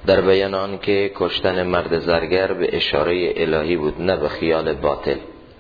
در بیان آن که کشتن مرد زرگر به اشاره الهی بود نه به خیال باطل.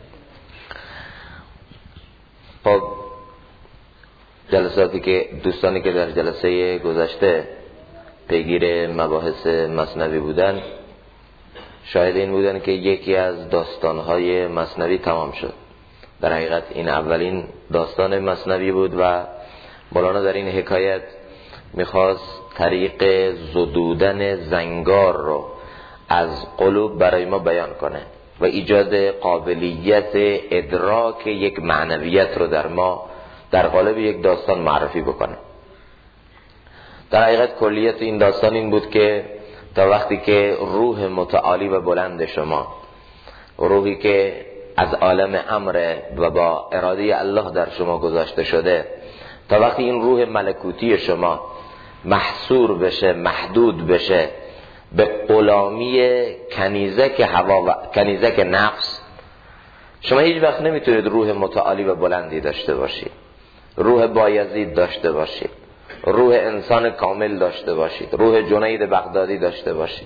خب جلساتی که دوستانی که در جلسه گذشته پیگیر مباحث مثنوی بودن شاهد این بودن که یکی از داستانهای مثنوی تمام شد. در حقیقت این اولین داستان مثنوی بود و مولانا در این حکایت میخواست طریق زدودن زنگار رو از قلوب برای ما بیان کنه و ایجاد قابلیت ادراک یک معنویت رو در ما در قالب یک داستان معرفی بکنه. در حقیقت کلیت این داستان این بود که تا وقتی که روح متعالی و بلند شما، روحی که از عالم امر و با اراده الله در شما گذاشته شده، تا وقتی این روح ملکوتی شما محصور بشه، محدود بشه به غلامی کنیزک هوا و کنیزک نفس، شما هیچ وقت نمیتونید روح متعالی و بلندی داشته باشید، روح بایزید داشته باشید، روح انسان کامل داشته باشید، روح جنید بغدادی داشته باشید.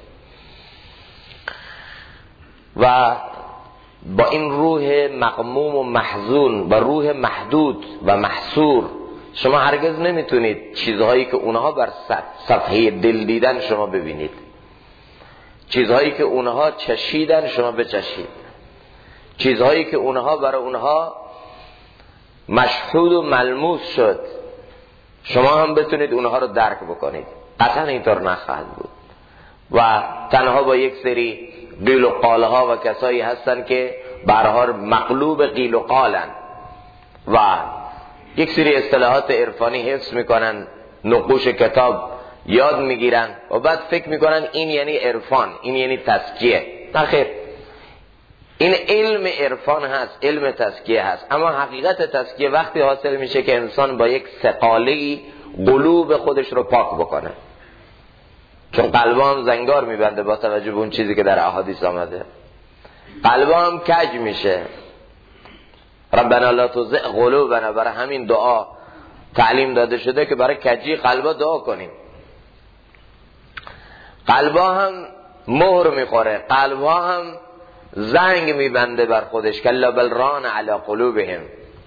و با این روح مغموم و محزون و روح محدود و محصور شما هرگز نمیتونید چیزهایی که اونها بر صفحه دل دیدن شما ببینید، چیزهایی که اونها چشیدن شما بچشید، چیزهایی که اونها برای اونها مشهود و ملموس شد شما هم بتونید اونها رو درک بکنید. قطعا اینطور نخواهد بود و تنها با یک سری قیل و قالها و کسایی هستن که برها مقلوب قیل و قالن و یک سری اصطلاحات عرفانی حفظ میکنن، نقوش کتاب یاد میگیرن و بعد فکر میکنن این یعنی عرفان، این یعنی تزکیه. نخیر، این علم عرفان هست، علم تزکیه هست، اما حقیقت تزکیه وقتی حاصل میشه که انسان با یک ثقاله قلوب خودش رو پاک بکنه، چون قلبا هم زنگار میبنده با توجه به اون چیزی که در احادیث آمده، قلبا هم کج میشه. ربنا لا تزغ قلوبنا، برای همین دعا تعلیم داده شده که برای کجی قلبا دعا کنیم. قلبا هم مهر میخوره، قلبا هم زنگ میبنده بر خودش، کلا بل ران علی قلوبهم.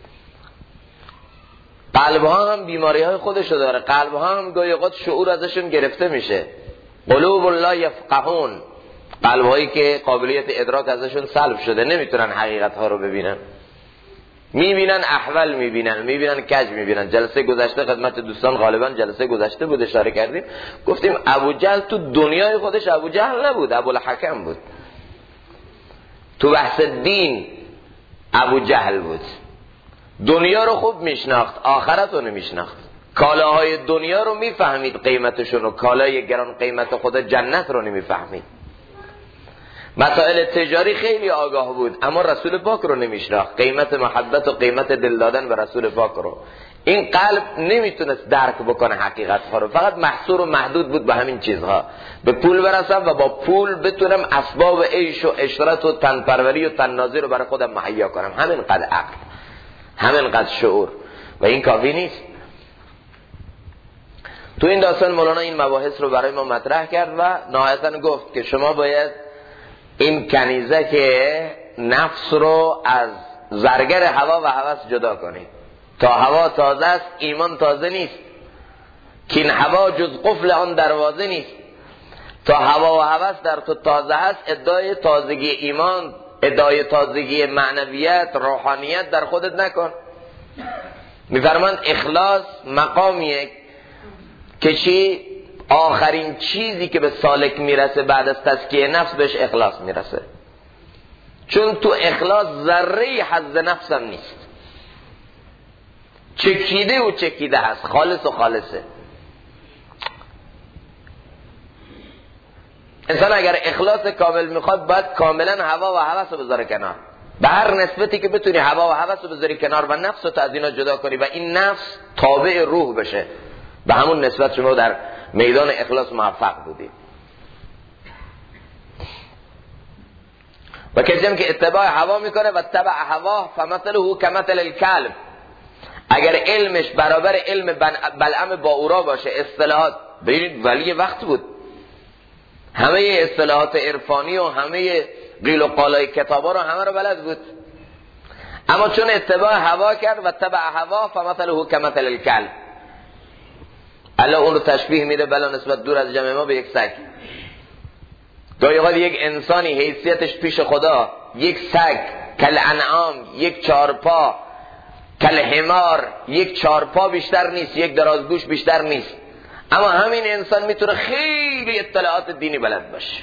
قلبها هم بیماری های خودشو داره، قلبها هم گاهی اوقات شعور ازشون گرفته میشه. قلوب لا یفقهون، قلبهایی که قابلیت ادراک ازشون سلب شده، نمیتونن حقیقت ها رو ببینن، میبینن احول میبینن کج میبینن. جلسه گذشته خدمت دوستان، غالبا جلسه گذشته بود، اشاره کردیم، گفتیم ابو جهل تو دنیای خودش ابو جهل نبود، ابو الحکم بود. تو بحث دین ابو جهل بود، دنیا رو خوب میشناخت، آخرت رو نمیشناخت. کالاهای دنیا رو میفهمید قیمتشون رو، کالای گران قیمت خدا جنت رو نمیفهمید. مسائل تجاری خیلی آگاه بود، اما رسول پاک رو نمیشناخت، قیمت محبت و قیمت دل دادن به رسول پاک رو. این قلب نمیتونست درک بکنه حقیقت ها رو، فقط محصور و محدود بود به همین چیزها. به پول برسم و با پول بتونم اسباب عیش و عشرت و تنپروری و تنازی رو برای خودم مهیا کنم. همینقدر عقل، همینقدر شعور، و این کافی نیست. تو این داستان مولانا این مباحث رو برای ما مطرح کرد و نهایتاً گفت که شما باید این کنیزه که نفس رو از زرگر هوا و هوس جدا کنید. تا هوا تازه است ایمان تازه نیست، که این هوا جز قفل آن دروازه نیست. تا هوا و هوس در تو تازه است، ادعای تازگی ایمان، ادعای تازگی معنویت، روحانیت در خودت نکن. میفرماند اخلاص مقامیه که چی؟ آخرین چیزی که به سالک میرسه بعد از تزکیه نفس بهش اخلاص میرسه، چون تو اخلاص ذره حظ نفس هم نیست، چکیده و چکیده هست، خالص و خالصه. انسان اگر اخلاص کامل میخواد باید کاملا هوا و هوس رو بذاره کنار، به هر نسبتی که بتونی هوا و هوس رو بذاری کنار و نفس رو از اینا جدا کنی و این نفس تابع روح بشه. به همون نسبت شما در میدان اخلاص موفق بودید. و کسی هم که اتباع هوا میکنه و تبع هوا فمثله کمثل الکلب، اگر علمش برابر علم بلعم باورا باشه، اصطلاحات ببینید ولی وقت بود، همه اصطلاحات عرفانی و همه قیل و قالای کتابا رو همه رو بلد بود، اما چون اتباع هوا کرد و تبع هوا فمثله کمثل الکلب. الله اون رو تشبیه میده بلا نسبت دور از جمع ما به یک سگ. گاهی اوقات یک انسانی حیثیتش پیش خدا یک سگ، کل انعام، یک چارپا، کل حمار، یک چارپا بیشتر نیست، یک درازگوش بیشتر نیست، اما همین انسان میتونه خیلی اطلاعات دینی بلد باشه،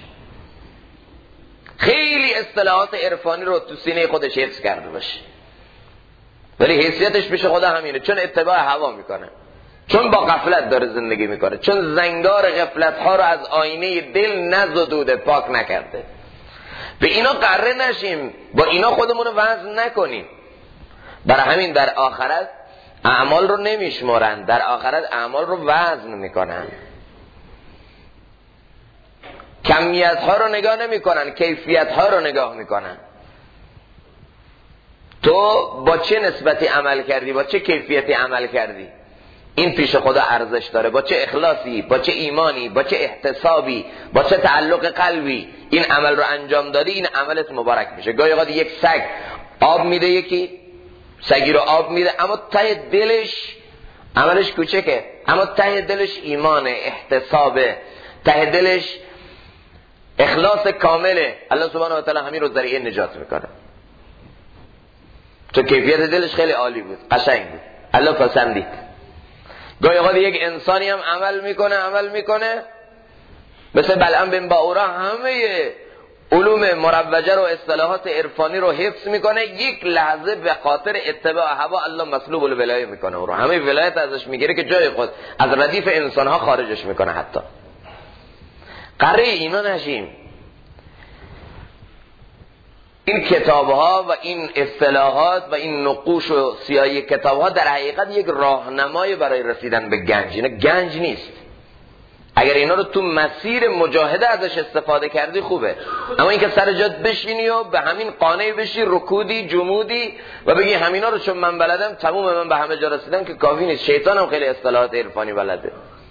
خیلی اصطلاحات عرفانی رو تو سینه خودش حفظ کرده باشه، ولی حیثیتش پیش خدا همینه، چون اتباع هوا میکنه، چون با غفلت داره زندگی میکنه، چون زنگار غفلت ها رو از آینه دل نزدوده، پاک نکرده. به اینا قره نشیم، با اینا خودمون رو وزن نکنیم. برای همین در آخرت اعمال رو نمیشمارن، در آخرت اعمال رو وزن میکنن، کمیت ها رو نگاه نمیکنن، کیفیت ها رو نگاه میکنن. تو با چه نسبتی عمل کردی، با چه کیفیتی عمل کردی، این پیش خدا ارزش داره. با چه اخلاصی، با چه ایمانی، با چه احتسابی، با چه تعلق قلبی این عمل رو انجام دادی، این عملت مبارک میشه. گاهی اوقات یک سگ آب میده، یکی سگی رو آب میده، اما ته دلش عملش کوچکه، اما ته دلش ایمانه، احتسابه، ته دلش اخلاص کامله. الله سبحانه و تعالی همین رو ذریعه نجات میکنه، چون کیفیت دلش خیلی عالی بود، قشنگ بود، الله پسندید. گاهی اوقات یک انسانی هم عمل میکنه مثل بلعم بن باورا، همه علوم مروجه رو، اصطلاحات عرفانی رو حفظ میکنه، یک لحظه به خاطر اتباع هوا الله مسلوب الولایه میکنه، او رو همه ولایت ازش میگیره که جای خود از ردیف انسانها خارجش میکنه. حتی قره اینا نشیم. این کتابها و این اصطلاحات و این نقوش و سیاهی کتابها در حقیقت یک راهنمای برای رسیدن به گنج، اینا گنج نیست. اگر اینا رو تو مسیر مجاهده ازش استفاده کردی خوبه، اما اینکه سر جات بشینی و به همین قانع بشی، رکودی جمودی و بگی همینا رو چون من بلدم تموم من به همه جا رسیدم، که کافی نیست. شیطان هم خیلی اصطلاحات عرفانی بلده.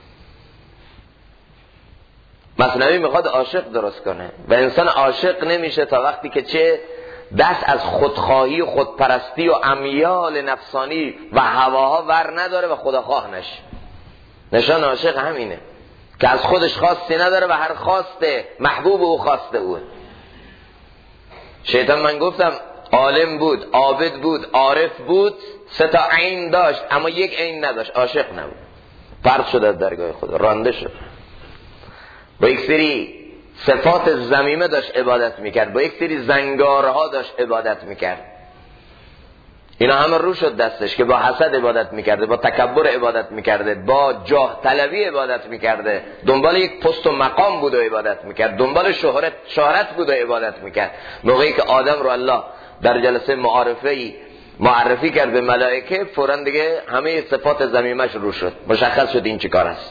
مثنوی میخواد عاشق درست کنه و انسان عاشق نمیشه تا وقتی که چه دست از خودخواهی و خودپرستی و امیال نفسانی و هواها ور نداره و خداخواه نشه. نشان عاشق همینه که از خودش خواستی نداره و هر خواسته محبوب او خواسته او. شیطان من گفتم عالم بود، عابد بود، عارف بود، 3 تا عین داشت اما یک عین نداشت، عاشق نبود، پرت شد از درگاه خدا، رانده شد. با یک سری صفات ذمیمه داشت عبادت میکرد، با یک سری زنگارها داشت عبادت میکرد. اینا همه رو شد دستش که با حسد عبادت میکرده، با تکبر عبادت میکرده، با جاه طلبی عبادت میکرده، دنبال یک پست و مقام بود و عبادت میکرد، دنبال شهرت بود و عبادت میکرد. موقعی که آدم رو الله در جلسه معرفی کرد به ملائکه، فوراً دیگه همه صفات ذمیمش رو شد، مشخص شد این چی کار است.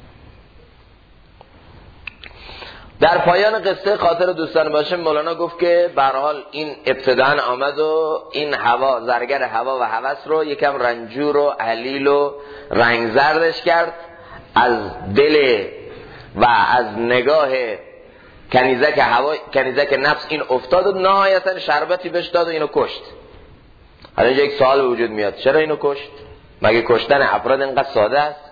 در پایان قصه خاطر دوستان باشه، مولانا گفت که به هر حال این ابتداء آمد و این هوا، زرگر هوا و هوس رو یکم رنجور و علیل و رنگ زردش کرد، از دل و از نگاه کنیزک نفس این افتاد و نهایتا شربتی بهش داد و اینو کشت. حالا اینجا یک سوال به وجود میاد، چرا اینو کشت؟ مگه کشتن افراد اینقدر ساده است؟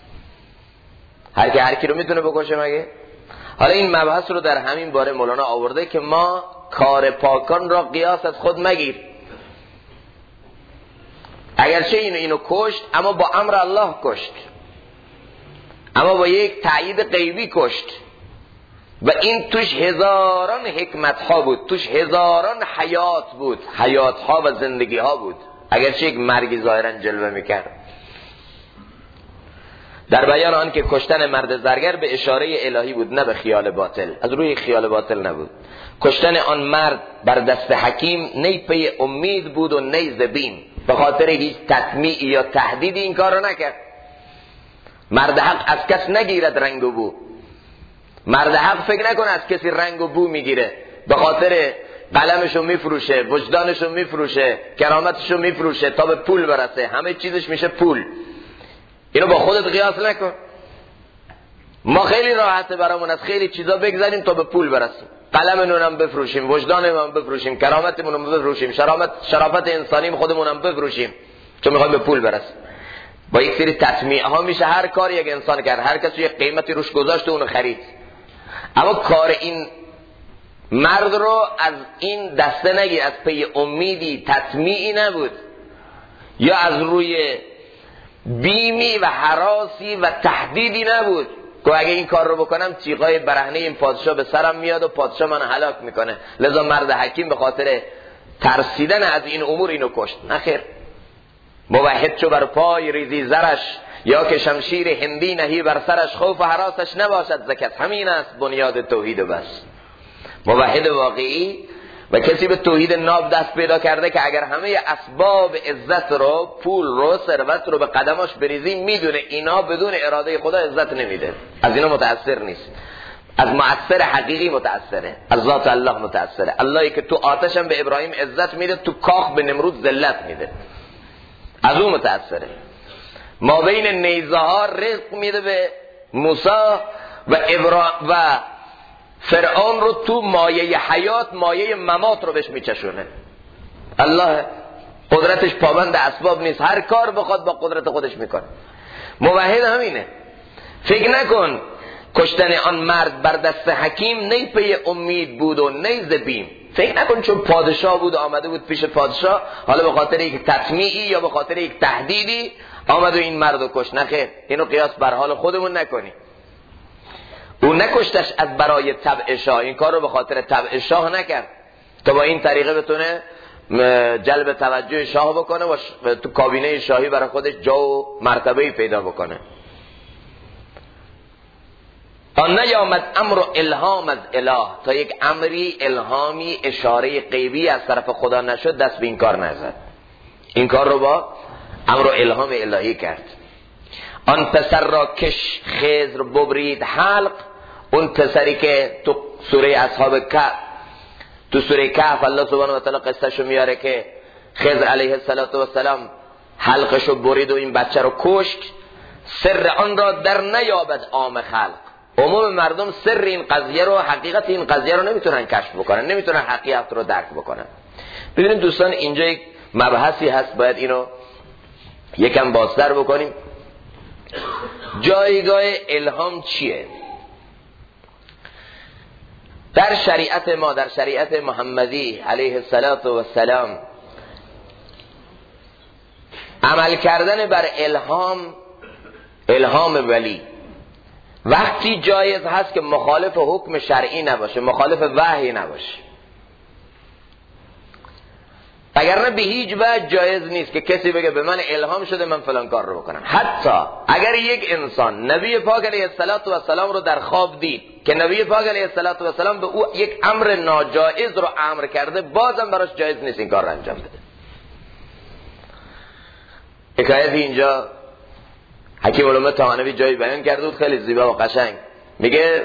هر کی رو میتونه بکشه مگه؟ حالا این مبحث رو در همین باره مولانا آورده که ما کار پاکان را قیاس از خود مگیر. اگرچه اینو کشت اما با امر الله کشت، اما با یک تأیید غیبی کشت و این توش هزاران حکمت ها بود، توش هزاران حیات بود، حیات ها و زندگی ها بود، اگرچه یک مرگی ظاهرا جلوه میکرد. در بیان آن که کشتن مرد زرگر به اشاره الهی بود، نه به خیال باطل، از روی خیال باطل نبود. کشتن آن مرد بر دست حکیم نی پی امید بود و نی زبین، به خاطر هیچ تطمیع یا تهدیدی این کار رو نکرد. مرد حق از کس نگیرد رنگ و بو. مرد حق فکر نکنه از کسی رنگ و بو میگیره، به خاطر قلمشو میفروشه، وجدانشو میفروشه، کرامتشو میفروشه تا به پول برسه، همه چیزش میشه پول. اینو با خودت قیاس نکن. ما خیلی راحته برامون از خیلی چیزا بگذاریم تا به پول برسیم. قلممون هم بفروشیم، وجدانمون هم بفروشیم، کرامتمون هم بفروشیم، شرافت انسانیم خودمون هم بفروشیم، چون میخوایم به پول برسیم. با یک سری تطمیع ها میشه هر کاری یک انسان کرد، هر کسی یک قیمتی روش گذاشت و اونو خرید. اما کار این مرد رو از این دسته نگیر، از پی امیدی تطمیعی نبود یا از روی بیمی و هراسی و تهدیدی نبود که اگه این کار رو بکنم تیغای برهنه این پادشاه به سرم میاد و پادشاه من هلاک میکنه، لذا مرد حکیم به خاطر ترسیدن از این امور اینو کشت. نخیر، موحد چو بر پای ریزی زرش، یا که شمشیر هندی نهی بر سرش، خوف و هراسش نباشد زکت، همین است بنیاد توحید بس. موحد واقعی و کسی به توحید ناب دست پیدا کرده که اگر همه اسباب عزت رو، پول رو، ثروت رو به قدماش بریزی، میدونه اینا بدون اراده خدا عزت نمیده، از اینا متاثر نیست، از مؤثر حقیقی متاثره، از ذات الله متاثره. اللهی که تو آتشم به ابراهیم عزت میده، تو کاخ به نمرود ذلت میده، از اون متاثره. ما بین نیزه ها رزق میده به موسی و فرعون رو تو مایه حیات، مایه ممات رو بهش میچشونه. الله قدرتش پابند اسباب نیست، هر کار بخواد با قدرت خودش میکنه. موحد همینه. فکر نکن کشتن آن مرد بر دست حکیم نی پی امید بود و نی ز بیم. فکر نکن چون پادشاه بود و آمده بود پیش پادشاه، حالا به خاطر یک تطمیعی یا به خاطر یک تهدیدی آمد و این مرد رو کشت. نخیر، اینو قیاس بر حال خودمون نکنی. او نکشتش از برای طبع شاه، این کار رو به خاطر طبع شاه نکرد تا با این طریقه بتونه جلب توجه شاه بکنه و تو کابینه شاهی برای خودش جا و مرتبه‌ای پیدا بکنه. آن نیامد امر و الهام از اله، تا یک امری، الهامی، اشاره غیبی از طرف خدا نشد دست به این کار نزد. این کار رو با امر و الهام الهی کرد. آن پسر را کش خضر ببرید حلق، اون پسری که تو سوره اصحاب کهف، تو سوره کهف الله سبحانه و تعالی قصهشو میاره که خضر علیه السلام حلقشو برید و این بچه رو کشت. سر آن را در نیابد عام خلق، عموم مردم سر این قضیه رو، حقیقت این قضیه رو نمیتونن کشف بکنن، نمیتونن حقیقت رو درک بکنن. ببینید دوستان، اینجا یک مبحثی هست باید اینو یکم بازتر بکنیم. جایگاه الهام چیه؟ در شریعت ما، در شریعت محمدی علیه السلام، عمل کردن بر الهام ولی وقتی جایز هست که مخالف حکم شرعی نباشه، مخالف وحی نباشه. اگر نه به هیچ وجه جایز نیست که کسی بگه به من الهام شده من فلان کار رو بکنم. حتی اگر یک انسان نبی پاک علیه السلام رو در خواب دید که نبی پاک علیه السلام به او یک امر ناجایز رو امر کرده، بازم براش جایز نیست این کار رو انجام بده. حکایتی اینجا حکیم علومه طحاوی جایی بیان کرده بود خیلی زیبا و قشنگ. میگه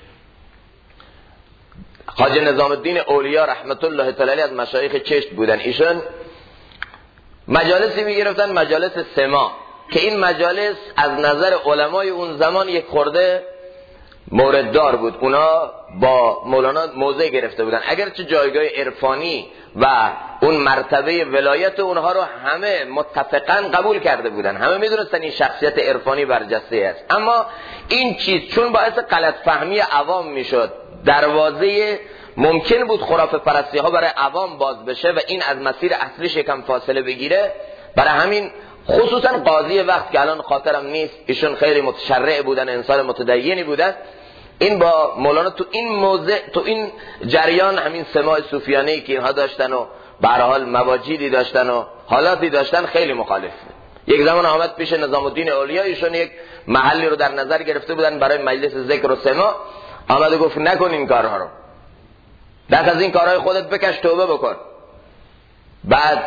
خواجه نظام الدین اولیا رحمت الله تعالی علیه از مشایخ چشت بودن. ایشون مجالسی میگرفتن، مجالس سما، که این مجالس از نظر علمای اون زمان یک خورده مورددار بود. اونا با مولانا موضع گرفته بودن، اگرچه جایگاه عرفانی و اون مرتبه ولایت اونها رو همه متفقاً قبول کرده بودن، همه میدونستن این شخصیت عرفانی برجسته است، اما این چیز چون باعث غلط فهمی عوام میشد، دروازه ممکن بود خرافه پرستی ها برای عوام باز بشه و این از مسیر اصلیش یکم فاصله بگیره. برای همین خصوصا قاضی وقت که الان خاطرم نیست، ایشون خیلی متشرع بودن، انسان متدینی بودن، این با مولانا تو این موضع، تو این جریان، همین سماع صوفیانه‌ای که اینها داشتن و به هر حال مواجیدی داشتن و حالاتی داشتن، خیلی مخالف. یک زمان آمد پیش نظام الدین اولیا، ایشون یک محلی رو در نظر گرفته بودن برای مجلس ذکر و سماع، آمد و گفت نکن این کارها رو، دست از این کارهای خودت بکش، توبه بکن. بعد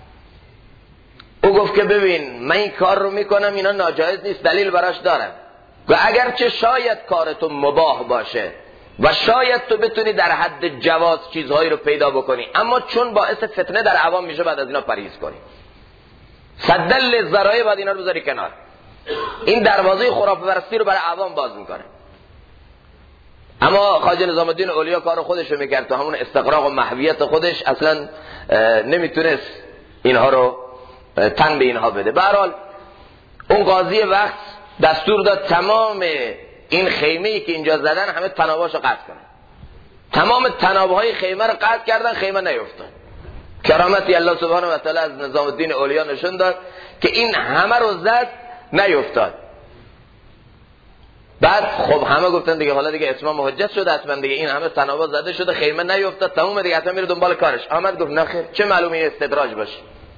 او گفت که ببین من این کار رو میکنم، اینا ناجایز نیست، دلیل براش دارم، و اگرچه شاید کار تو مباح باشه و شاید تو بتونی در حد جواز چیزهایی رو پیدا بکنی، اما چون باعث فتنه در عوام میشه بعد از اینا پرهیز کنی. صدل ذرایع بعد اینا رو بذاری کنار. این دروازه خرافه پرستی رو برای عوام باز میکنه. اما خواجه نظام الدین اولیا کار خودش رو میکرد، تو همون استقراق و محویت خودش اصلا نمیتونست اینها رو تن به اینها بده. به هر حال اون قاضی وقت دستور داد تمام این خیمه‌ای که اینجا زدن همه تناباشو قطع کنن. تمام تنابهای خیمه رو قطع کردن، خیمه نیفتاد. کرامتی الله سبحانه و تعالی از نظام الدین اولیا نشون داد که این همه رو زد نیفتاد. بعد خب همه گفتن دیگه حالا دیگه اتمام حجت شده، حتما دیگه این همه تنابا زده شده، خیمه نیفتاد، تموم دیگه، حتما میره دنبال کارش. آمد گفت نخیر، چه معلومه این استدراج باشه.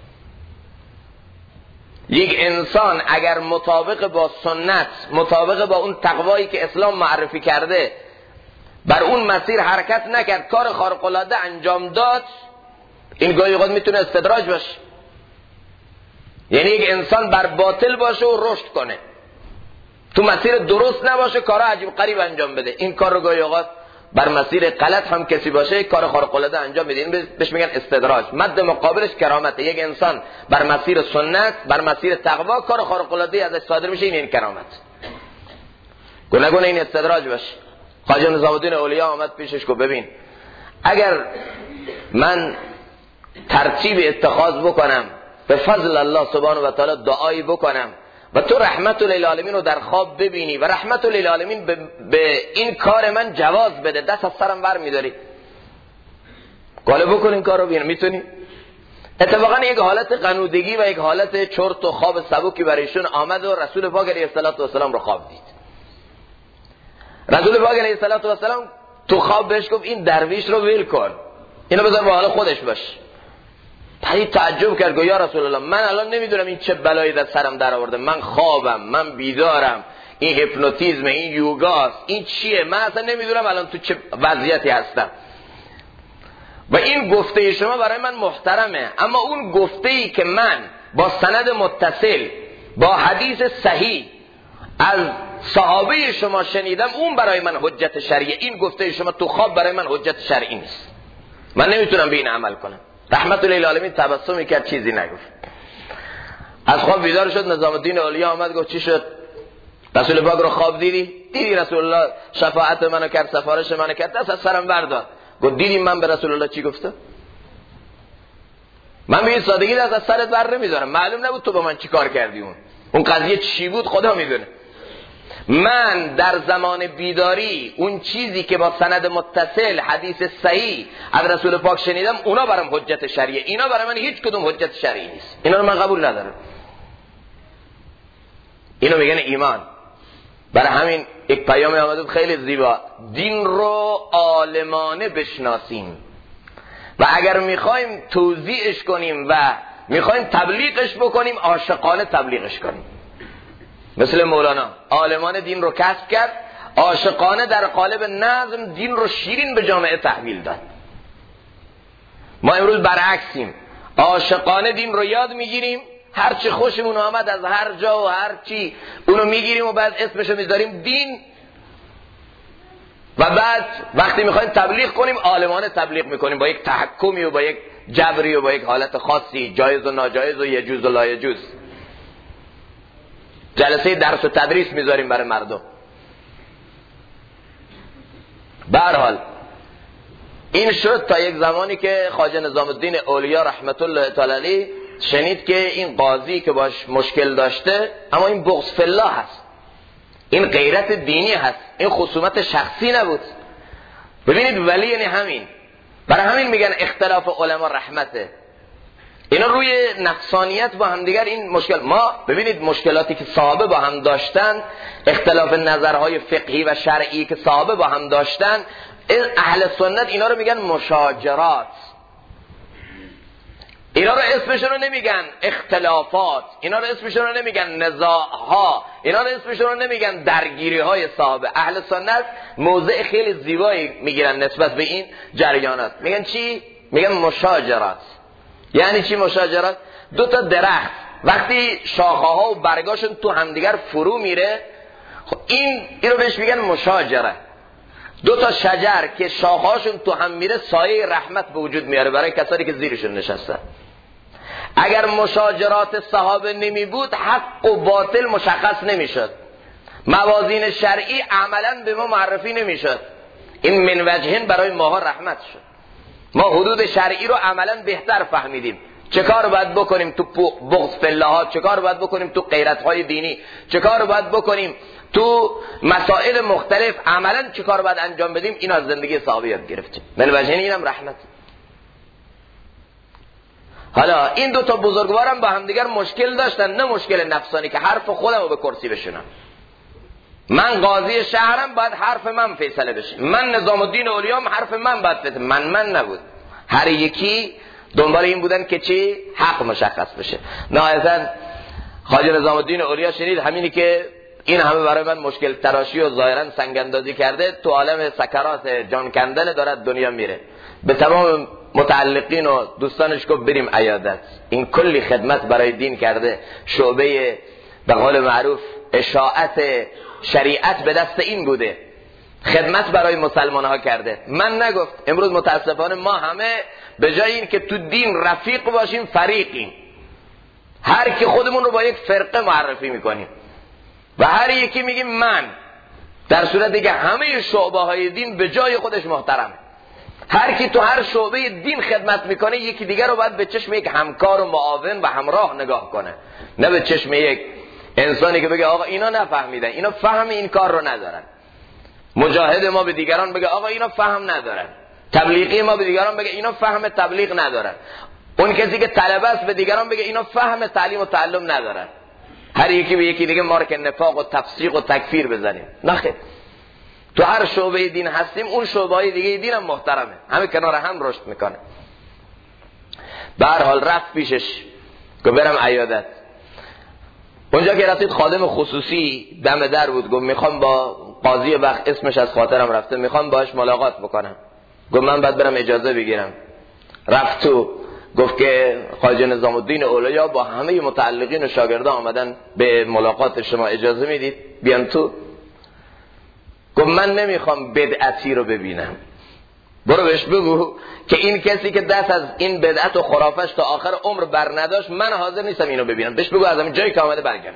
یک انسان اگر مطابق با سنت، مطابق با اون تقوایی که اسلام معرفی کرده بر اون مسیر حرکت نکرد، کار خارق العاده انجام داد، این گاهی اوقات میتونه استدراج باشه. یعنی یک انسان بر باطل باشه و رشد کنه، تو مسیر درست نباشه، کارا عجیب غریب انجام بده. این کار رو گاهی اوقات بر مسیر غلط هم کسی باشه، کار خارق العاده انجام میده، این بهش میگن استدراج. مد مقابلش کرامته. یک انسان بر مسیر سنت، بر مسیر تقوا، کار خارق العاده ازش صادر میشه، این کرامت. گونه این استدراج باشه. خواجه نظام الدین اولیا آمد پیشش گفت ببین، اگر من ترتیب اتخاذ بکنم، به فضل الله سبحانه و تعالی دعایی بکنم و تو رحمت للعالمین رو در خواب ببینی و رحمت للعالمین به این کار من جواز بده، دست از سرم بر میداری، گاله بکن این کار رو ببین میتونی. اتفاقا یک حالت قنودگی و یک حالت چرت و خواب سبکی برایشون آمد و رسول پاک علیه السلام رو خواب دید. رسول پاک علیه السلام تو خواب بهش گفت این درویش رو ول کن، اینو بذار به حال خودش باشه. پرید تعجب کرد، گفت یا رسول الله من الان نمیدونم این چه بلایی در سرم در آورده، من خوابم، من بیدارم، این هیپنوتیزم، این یوگاست، این چیه، من اصلا نمیدونم الان تو چه وضعیتی هستم. و این گفته شما برای من محترمه، اما اون گفته‌ای که من با سند متصل، با حدیث صحیح از صحابه شما شنیدم، اون برای من حجت شرعیه. این گفته شما تو خواب برای من حجت شرعی نیست، من نمیتونم به این عمل کنم. رحمت للعالمین تبسمی کرد، چیزی نگفت. از خواب بیدار شد، نظام الدین اولیا آمد گفت چی شد؟ رسول پاک رو خواب دیدی رسول الله شفاعت منو کرد، سفارش منو کرد، دست از سرم بردار. گفت دیدی من به رسول الله چی گفتم؟ من به این سادگی دست از سرت بر نمیدارم، معلوم نبود تو با من چی کار کردی. اون قضیه چی بود خدا میدونه. من در زمان بیداری اون چیزی که با سند متصل، حدیث صحیح از رسول پاک شنیدم، اونا برام حجت شرعیه، اینا برای من هیچ کدوم حجت شرعی نیست، اینا رو من قبول ندارم. اینو میگن ایمان. برای همین یک پیام آمده خیلی زیبا، دین رو عالمانه بشناسیم و اگر میخوایم توضیحش کنیم و میخوایم تبلیغش بکنیم، عاشقانه تبلیغش کنیم. مثل مولانا عالمانه دین رو کسب کرد، عاشقانه در قالب نظم دین رو شیرین به جامعه تحویل داد. ما امروز برعکسیم، عاشقانه دین رو یاد میگیریم، هرچی خوشمون آمد از هر جا و هرچی اونو میگیریم و بعد اسمشو میذاریم دین، و بعد وقتی میخوایم تبلیغ کنیم عالمانه تبلیغ میکنیم، با یک تحکمی و با یک جبری و با یک حالت خاصی، جایز و ناجایز و یجوز و لا یجوز. جلسه درس و تدریس میذاریم برای مردم. به هر حال این شد تا یک زمانی که خواجه نظام الدین اولیا رحمت الله تعالی علیه شنید که این قاضی که باش مشکل داشته، اما این بغض فی الله هست، این غیرت دینی هست، این خصومت شخصی نبود. ببینید ولی یعنی همین، برای همین میگن اختلاف علما رحمته. اینا روی نفسانیت با هم دیگر این مشکل، ما ببینید مشکلاتی که صحابه با هم داشتن، اختلاف نظرهای فقهی و شرعی که صحابه با هم داشتن، اهل سنت اینا رو میگن مشاجرات. اینا رو اسمشون رو نمیگن اختلافات، اینا رو اسمشون رو نمیگن نزاعها، اینا رو اسمشون رو نمیگن درگیری های صحابه. اهل سنت موضع خیلی زیبایی میگیرن نسبت به این جریانات. میگن چی؟ میگن مشاجرات. یعنی چی مشاجرات؟ دو تا درخت وقتی شاخه ها و برگاشون تو همدیگر فرو میره، خب این رو بهش میگن مشاجره. دو تا شجر که شاخهاشون تو هم میره، سایه رحمت به وجود میاره برای کسانی که زیرشون نشستن. اگر مشاجرات صحابه نمی بود، حق و باطل مشخص نمیشد، موازین شرعی عملا به ما معرفی نمیشد. این من وجهن برای ماها رحمت شد. ما حدود شرعی رو عملا بهتر فهمیدیم. چه کار باید بکنیم تو بغض فی الله ها، چه کار باید بکنیم تو غیرت های دینی، چه کار باید بکنیم تو مسائل مختلف، عملا چه کار باید انجام بدیم. این از زندگی صحابه یاد گرفتیم. من وجهن اینم رحمت. حالا این دو تا بزرگوارم با همدیگر مشکل داشتن، نه مشکل نفسانی که حرف خودم رو به کرسی بشونم. من قاضی شهرم، باید حرف من فیصله بشه. من نظام الدین اولیام، حرف من باید فیصله. من نبود. هر یکی دنبال این بودن که چی؟ حق مشخص بشه. نهایتاً خواجه نظام الدین اولیا شنید همینی که این همه برای من مشکل تراشی و ظاهراً سنگ‌اندازی کرده، تو عالم سکرات جان کندن دارد دنیا میره. به تمام متعلقین و دوستانش گفت بریم عیادت. این کلی خدمت برای دین کرده، شعبه به قول معروف اشاعت شریعت به دست این بوده، خدمت برای مسلمان ها کرده. من نگفت. امروز متاسفانه ما همه به جای این که تو دین رفیق باشیم فریقیم. هر کی خودمون رو با یک فرقه معرفی میکنیم و هر یکی میگیم من، در صورتی که همه شعبه های دین به جای خودش محترمه. هر کی تو هر شعبه دین خدمت میکنه یکی دیگر رو باید به چشم یک همکار و معاون و همراه نگاه کنه، نه به چشم یک انسانی که بگه آقا اینا نفهمیدن، اینا فهم این کار رو ندارن. مجاهد ما به دیگران بگه آقا اینا فهم ندارن. تبلیغی ما به دیگران بگه اینا فهم تبلیغ ندارن. اون کسی که طلبه است به دیگران بگه اینا فهم تعلیم و تعلم ندارن. هر یکی به یکی دیگه مارک نفاق و تفسیق و تکفیر بزنیم. نخیر. تو هر شعبه دین هستیم، اون شعبه های دیگه دین هم محترمه، همه کنار هم رشد میکنه. به هر حال رفت پیشش که برم عیادت. اونجا که رسید خادم خصوصی دم در بود، گفت میخوام با قاضی وقت، اسمش از خاطرم رفته، میخوام باهاش ملاقات بکنم. گفت من باید برم اجازه بگیرم. رفت تو، گفت که خواجه نظام الدین اولیا با همه متعلقین و شاگردان آمدن به ملاقات شما، اجازه میدید بیان تو؟ گفت من نمیخوام بدعتی رو ببینم. برو بهش بگو که این کسی که دست از این بدعت و خرافش تا آخر عمر بر نداشت، من حاضر نیستم اینو ببینم. بهش بگو از همین جایی که آمده برگرد.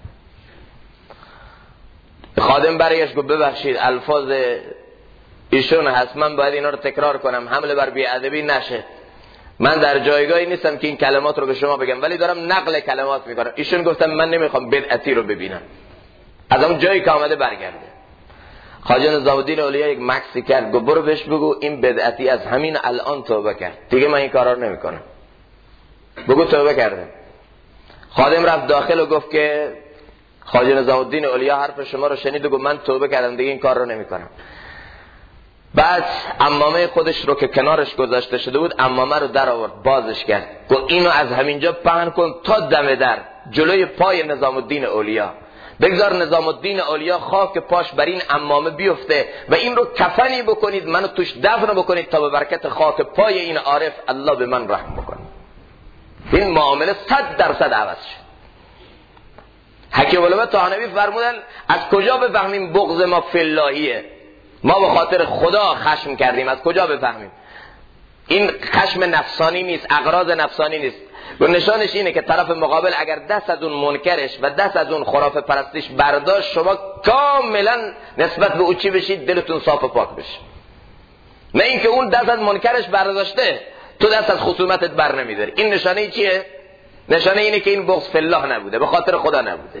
خادم برگشت گفت ببخشید الفاظ ایشون هست، من باید اینا رو تکرار کنم، حمله بر بی‌ادبی نشه. من در جایگاهی نیستم که این کلمات رو به شما بگم، ولی دارم نقل کلمات میکنم. ایشون گفتم من نمیخوام بدعتی رو ببینم، از اون جایی که آمده برگرده. خواجه نظام الدین اولیا یک مکسی کرد، گفت برو بهش بگو این بدعتی از همین الان توبه کرد، دیگه من این کارا رو نمیکنم. بگو توبه کرده. خادم رفت داخل و گفت که خواجه نظام الدین اولیا حرف شما رو شنید و گفت من توبه کردم، دیگه این کار رو نمیکنم. بعد عمامه خودش رو که کنارش گذاشته شده بود، عمامه رو در آورد، بازش کرد، گفت اینو از همینجا پهن کن تا دم در جلوی پای نظام الدین اولیا. بگذار نظام الدین اولیا خاک پاش بر این عمامه بیفته و این رو کفنی بکنید، منو توش دفن بکنید تا به برکت خاک پای این عارف الله به من رحم بکنه. این معامله 100% عوض شد. حکیم العلماء طحاوی فرمودن از کجا بفهمیم بغض ما فی اللهیه؟ ما به خاطر خدا خشم کردیم، از کجا بفهمیم؟ این خشم نفسانی نیست، اغراض نفسانی نیست. و نشانش اینه که طرف مقابل اگر دست از اون منکرش و دست از اون خرافه پرستیش برداشت، شما کاملا نسبت به او چی بشید؟ دلتون صاف و پاک بشه. نه اینکه اون دست از منکرش برداشته تو دست از خصومتت بر نمیداری. این نشانه چیه؟ نشانه اینه که این بغض فی الله نبوده، به خاطر خدا نبوده.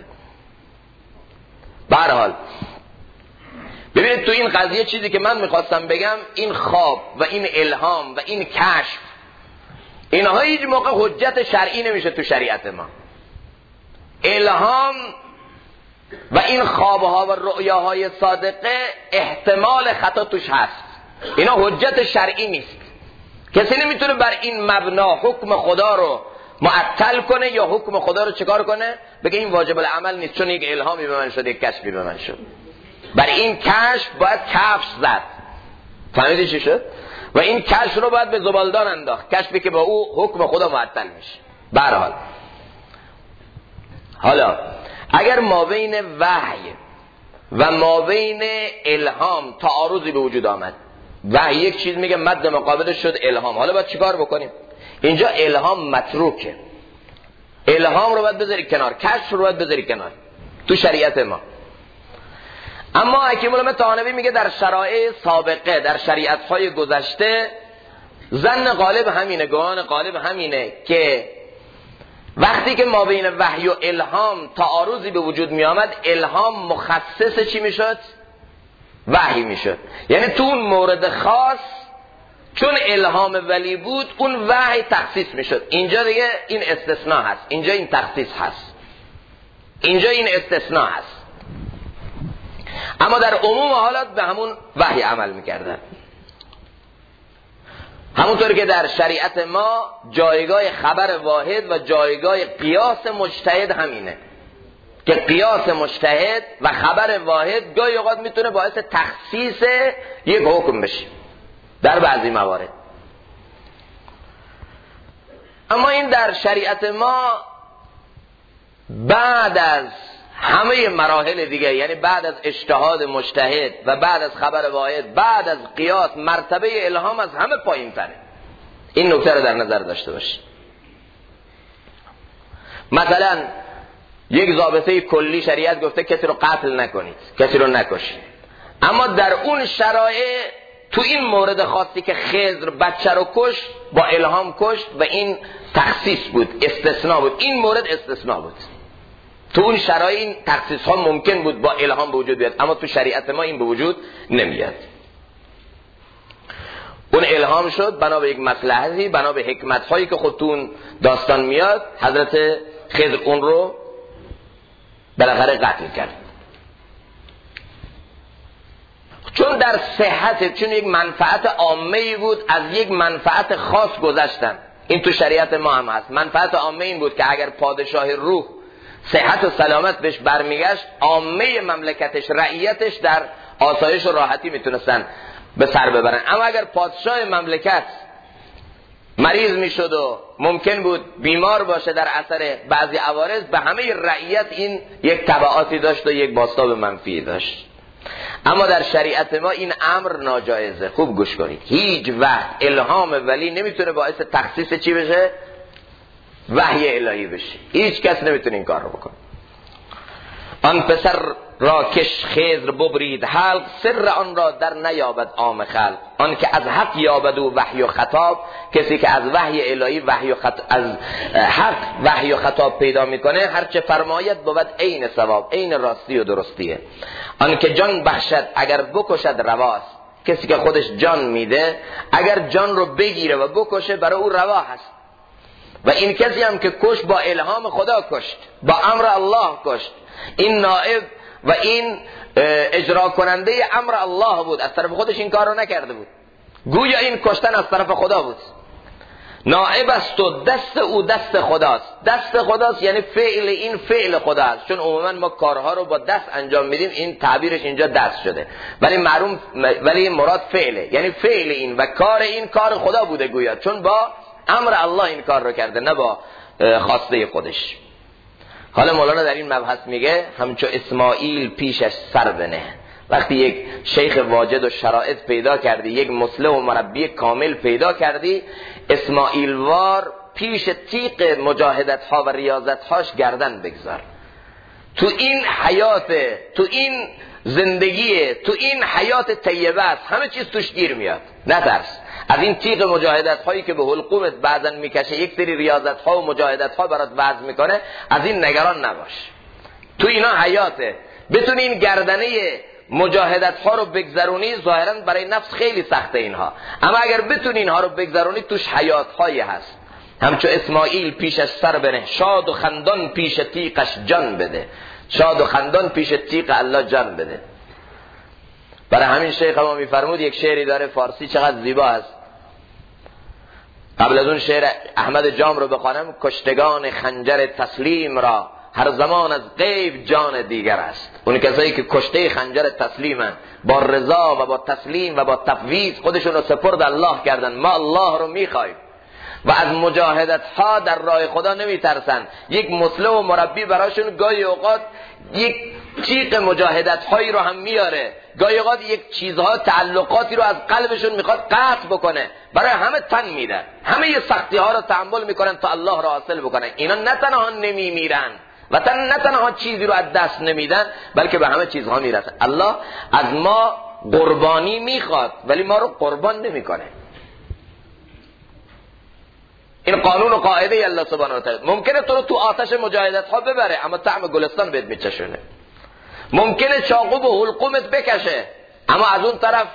به هر حال ببینید تو این قضیه چیزی که من میخواستم بگم، این خواب و این الهام و این کشف، اینها هیچ موقع حجت شرعی نمیشه تو شریعت ما. الهام و این خوابها و رؤیاهای صادقه احتمال خطا توش هست، اینا حجت شرعی نیست. کسی نمیتونه بر این مبنا حکم خدا رو معطل کنه یا حکم خدا رو چکار کنه؟ بگه این واجب العمل نیست چون یک الهامی به من شد، یک کشفی به من شد. بر این کشف باید کفش زد. فهمیدی چی شد؟ و این کشف رو باید به زبالدان انداخت، کشفی که با او حکم خدا معطل میشه. به هر حال حالا اگر مابین وحی و مابین الهام تعارضی به وجود آمد، وحی یک چیز میگه، مد مقابلش شد الهام، حالا باید چیکار بکنیم؟ اینجا الهام متروکه، الهام رو باید بذاری کنار، کشف رو باید بذاری کنار تو شریعت ما. اما حکیم الامه طحاوی میگه در شرایع سابقه، در شریعت‌های گذشته ظن غالب همینه، گمان غالب همینه که وقتی که ما بین وحی و الهام تعارضی به وجود می آمد، الهام مخصص چی می شد؟ وحی می شد. یعنی تو اون مورد خاص چون الهام ولی بود اون وحی تخصیص می شد. اینجا دیگه این استثناء هست، اینجا این تخصیص هست، اینجا این استثناء هست. اما در عموم حالات به همون وحی عمل می کردن. همونطور که در شریعت ما جایگاه خبر واحد و جایگاه قیاس مجتهد همینه که قیاس مجتهد و خبر واحد گاهی اوقات میتونه باعث تخصیص یک حکم بشه در بعضی موارد. اما این در شریعت ما بعد از همه مراحل دیگه، یعنی بعد از اجتهاد مجتهد و بعد از خبر واحد، بعد از قیاس، مرتبه الهام از همه پایین تره. این نکته رو در نظر داشته باشید. مثلا یک ضابطه کلی شریعت گفته کسی رو قتل نکنید، کسی رو نکشید، اما در اون شرایع تو این مورد خاصی که خضر بچه رو کشت با الهام کشت و این تخصیص بود، استثناء بود، این مورد استثناء بود. تو اون شرایط این تخصیص ها ممکن بود با الهام به وجود بیاد، اما تو شریعت ما این به وجود نمیاد. اون الهام شد بنا به یک مصلحتی، بنا به حکمت هایی که خودتون داستان میاد، حضرت خضر اون رو بالاخره قتل کرد. چون در صحت، چون یک منفعت عامه‌ای بود، از یک منفعت خاص گذشتن. این تو شریعت ما هم هست. منفعت عامه این بود که اگر پادشاه روح صحت و سلامت بهش برمیگشت، عامه مملکتش، رعیتش در آسایش و راحتی میتونستن به سر ببرن. اما اگر پادشاه مملکت مریض میشد و ممکن بود بیمار باشه در اثر بعضی عوارض، به همه رعیت این یک تبعاتی داشت و یک بازتاب منفی داشت. اما در شریعت ما این امر ناجایزه. خوب گوش کنید، هیچ وقت الهام ولی نمیتونه باعث تخصیص چی بشه؟ وحی الهی بشه. هیچ کس نمیتونه این کار رو بکنه. آن پسر را کش خضر ببرید حلق، سر آن را در نیابد عام خلق. آن که از حق یابد و وحی و خطاب، کسی که از وحی الهی وحی و از حق وحی و خطاب پیدا میکنه، هرچه فرماید بود عین ثواب، عین راستی و درستیه. آن که جان بخشد اگر بکشد رواست، کسی که خودش جان میده اگر جان رو بگیره و بکشه برای او روا هست. و این کسی هم که کش با الهام خدا کشت، با امر الله کشت. این نائب و این اجرا کننده امر الله بود، از طرف خودش این کار رو نکرده بود. گویا این کشتن از طرف خدا بود. نائب است و دست او دست خداست. دست خداست یعنی فعل این فعل خدا است. چون عموما ما کارها رو با دست انجام میدیم، این تعبیرش اینجا دست شده، ولی مراد فعله، یعنی فعل این و کار این کار خدا بوده گویا، چون با امر الله این کار رو کرده، نه با خواسته خودش. حالا مولانا در این مبحث میگه همچو اسماعیل پیشش سر بنه. وقتی یک شیخ واجد و شرائط پیدا کردی، یک مصلح و مربی کامل پیدا کردی، اسماعیل وار پیش تیغ مجاهدت ها و ریاضت هاش گردن بگذار. تو این حیات، تو این زندگی، تو این حیات طیبه است، همه چیز توش گیر میاد. نترس از این تیغ مجاهدت هایی که به حلقومت بعضا میکشه، یک سری ریاضت ها و مجاهدت ها برات وضع میکنه، از این نگران نباش. تو اینا حیاته. بتونی این گردنه مجاهدت ها رو بگذرونی، ظاهرا برای نفس خیلی سخته اینها، اما اگر بتونی اینها رو بگذرونی توش حیات هایی هست. همچو اسماعیل پیشش سر بنه، شاد و خندان پیش تیغش جان بده. شاد و خندان پیش تیغ الله جان بده. برای همین شیخ ما میفرمود، یک شعری داره فارسی چقدر زیبا است. قبل از اون شعر احمد جام رو بخوانم: کشتگان خنجر تسلیم را هر زمان از غیب جان دیگر است. اون کسایی که کشته خنجر تسلیمن، با رضا و با تسلیم و با تفویض خودشون رو سپرد الله کردن. ما الله رو میخوایم و از مجاهدت ها در راه خدا نمیترسن. یک مصلح و مربی براشون گاهی اوقات یک تیغ مجاهدت هایی رو هم میاره، گاهی اوقات یک چیزها، تعلقاتی رو از قلبشون میخواد قطع بکنه، برای همه تن میدن، همه سختی ها رو تحمل میکنن تا الله را حاصل بکنن. اینا نه تنها نمیمیرن و نه تنها چیزی رو از دست نمیدن بلکه به همه چیزها میرسن. الله از ما قربانی میخواد ولی ما رو قربان نمیکنه. این قانون و قاعده الله سبحانه و تعالی. ممکنه تو رو تو آتش مجاهدت ها ببره اما طعم گلستان بهت میچشونه. ممکنه چاقو به حلقومت بکشه اما از اون طرف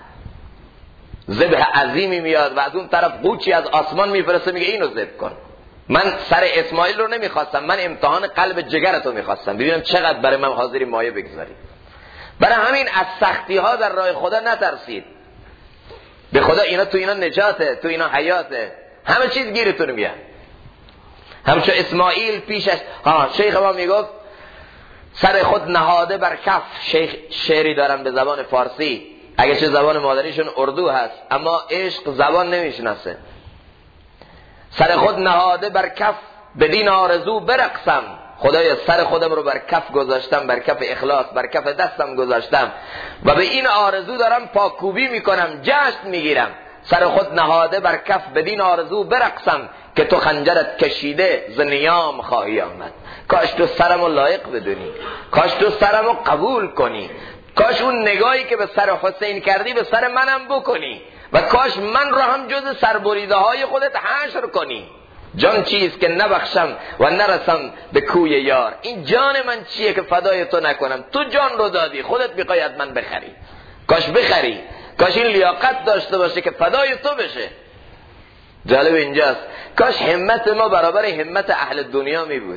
ذبح عظیمی میاد و از اون طرف قوچی از آسمان میفرسته میگه اینو ذبح کن. من سر اسماعیل رو نمیخواستم، من امتحان قلب جگرتو میخواستم ببینم چقدر برای من حاضری مایه بگذاری. برای همین از سختی ها در راه خدا نترسید. به خدا اینا تو اینا نجاته، تو اینا حیاته، همه چیز گیرتون میاد. همچو اسماعیل پیشش شیخ ما میگفت سر خود نهاده بر کف. شیخ شعری دارن به زبان فارسی، اگه چه زبان مادریشون اردو هست اما عشق زبان نمیشناسه. سر خود نهاده بر کف بدین آرزو برقصم. خدایا سر خودم رو بر کف گذاشتم، بر کف اخلاص، بر کف دستم گذاشتم و به این آرزو دارم پاکوبی میکنم، جشن میگیرم. سر خود نهاده بر کف بدین آرزو برقصم که تو خنجرت کشیده ز نیام خواهی آمد. کاش تو سرمو لایق بدونی، کاش تو سرمو قبول کنی، کاش اون نگاهی که به سر حسین کردی به سر منم بکنی و کاش من رو هم جز سربریده های خودت حشر کنی. جان چیست که نبخشم و نرسم به کوی یار. این جان من چیه که فدای تو نکنم؟ تو جان رو دادی، خودت میخوای از من بخری. کاش بخری، کاش این لیاقت داشته باشه که فدای تو بشه. جالب اینجاست کاش همت ما برابر همت اهل دنیا میبود.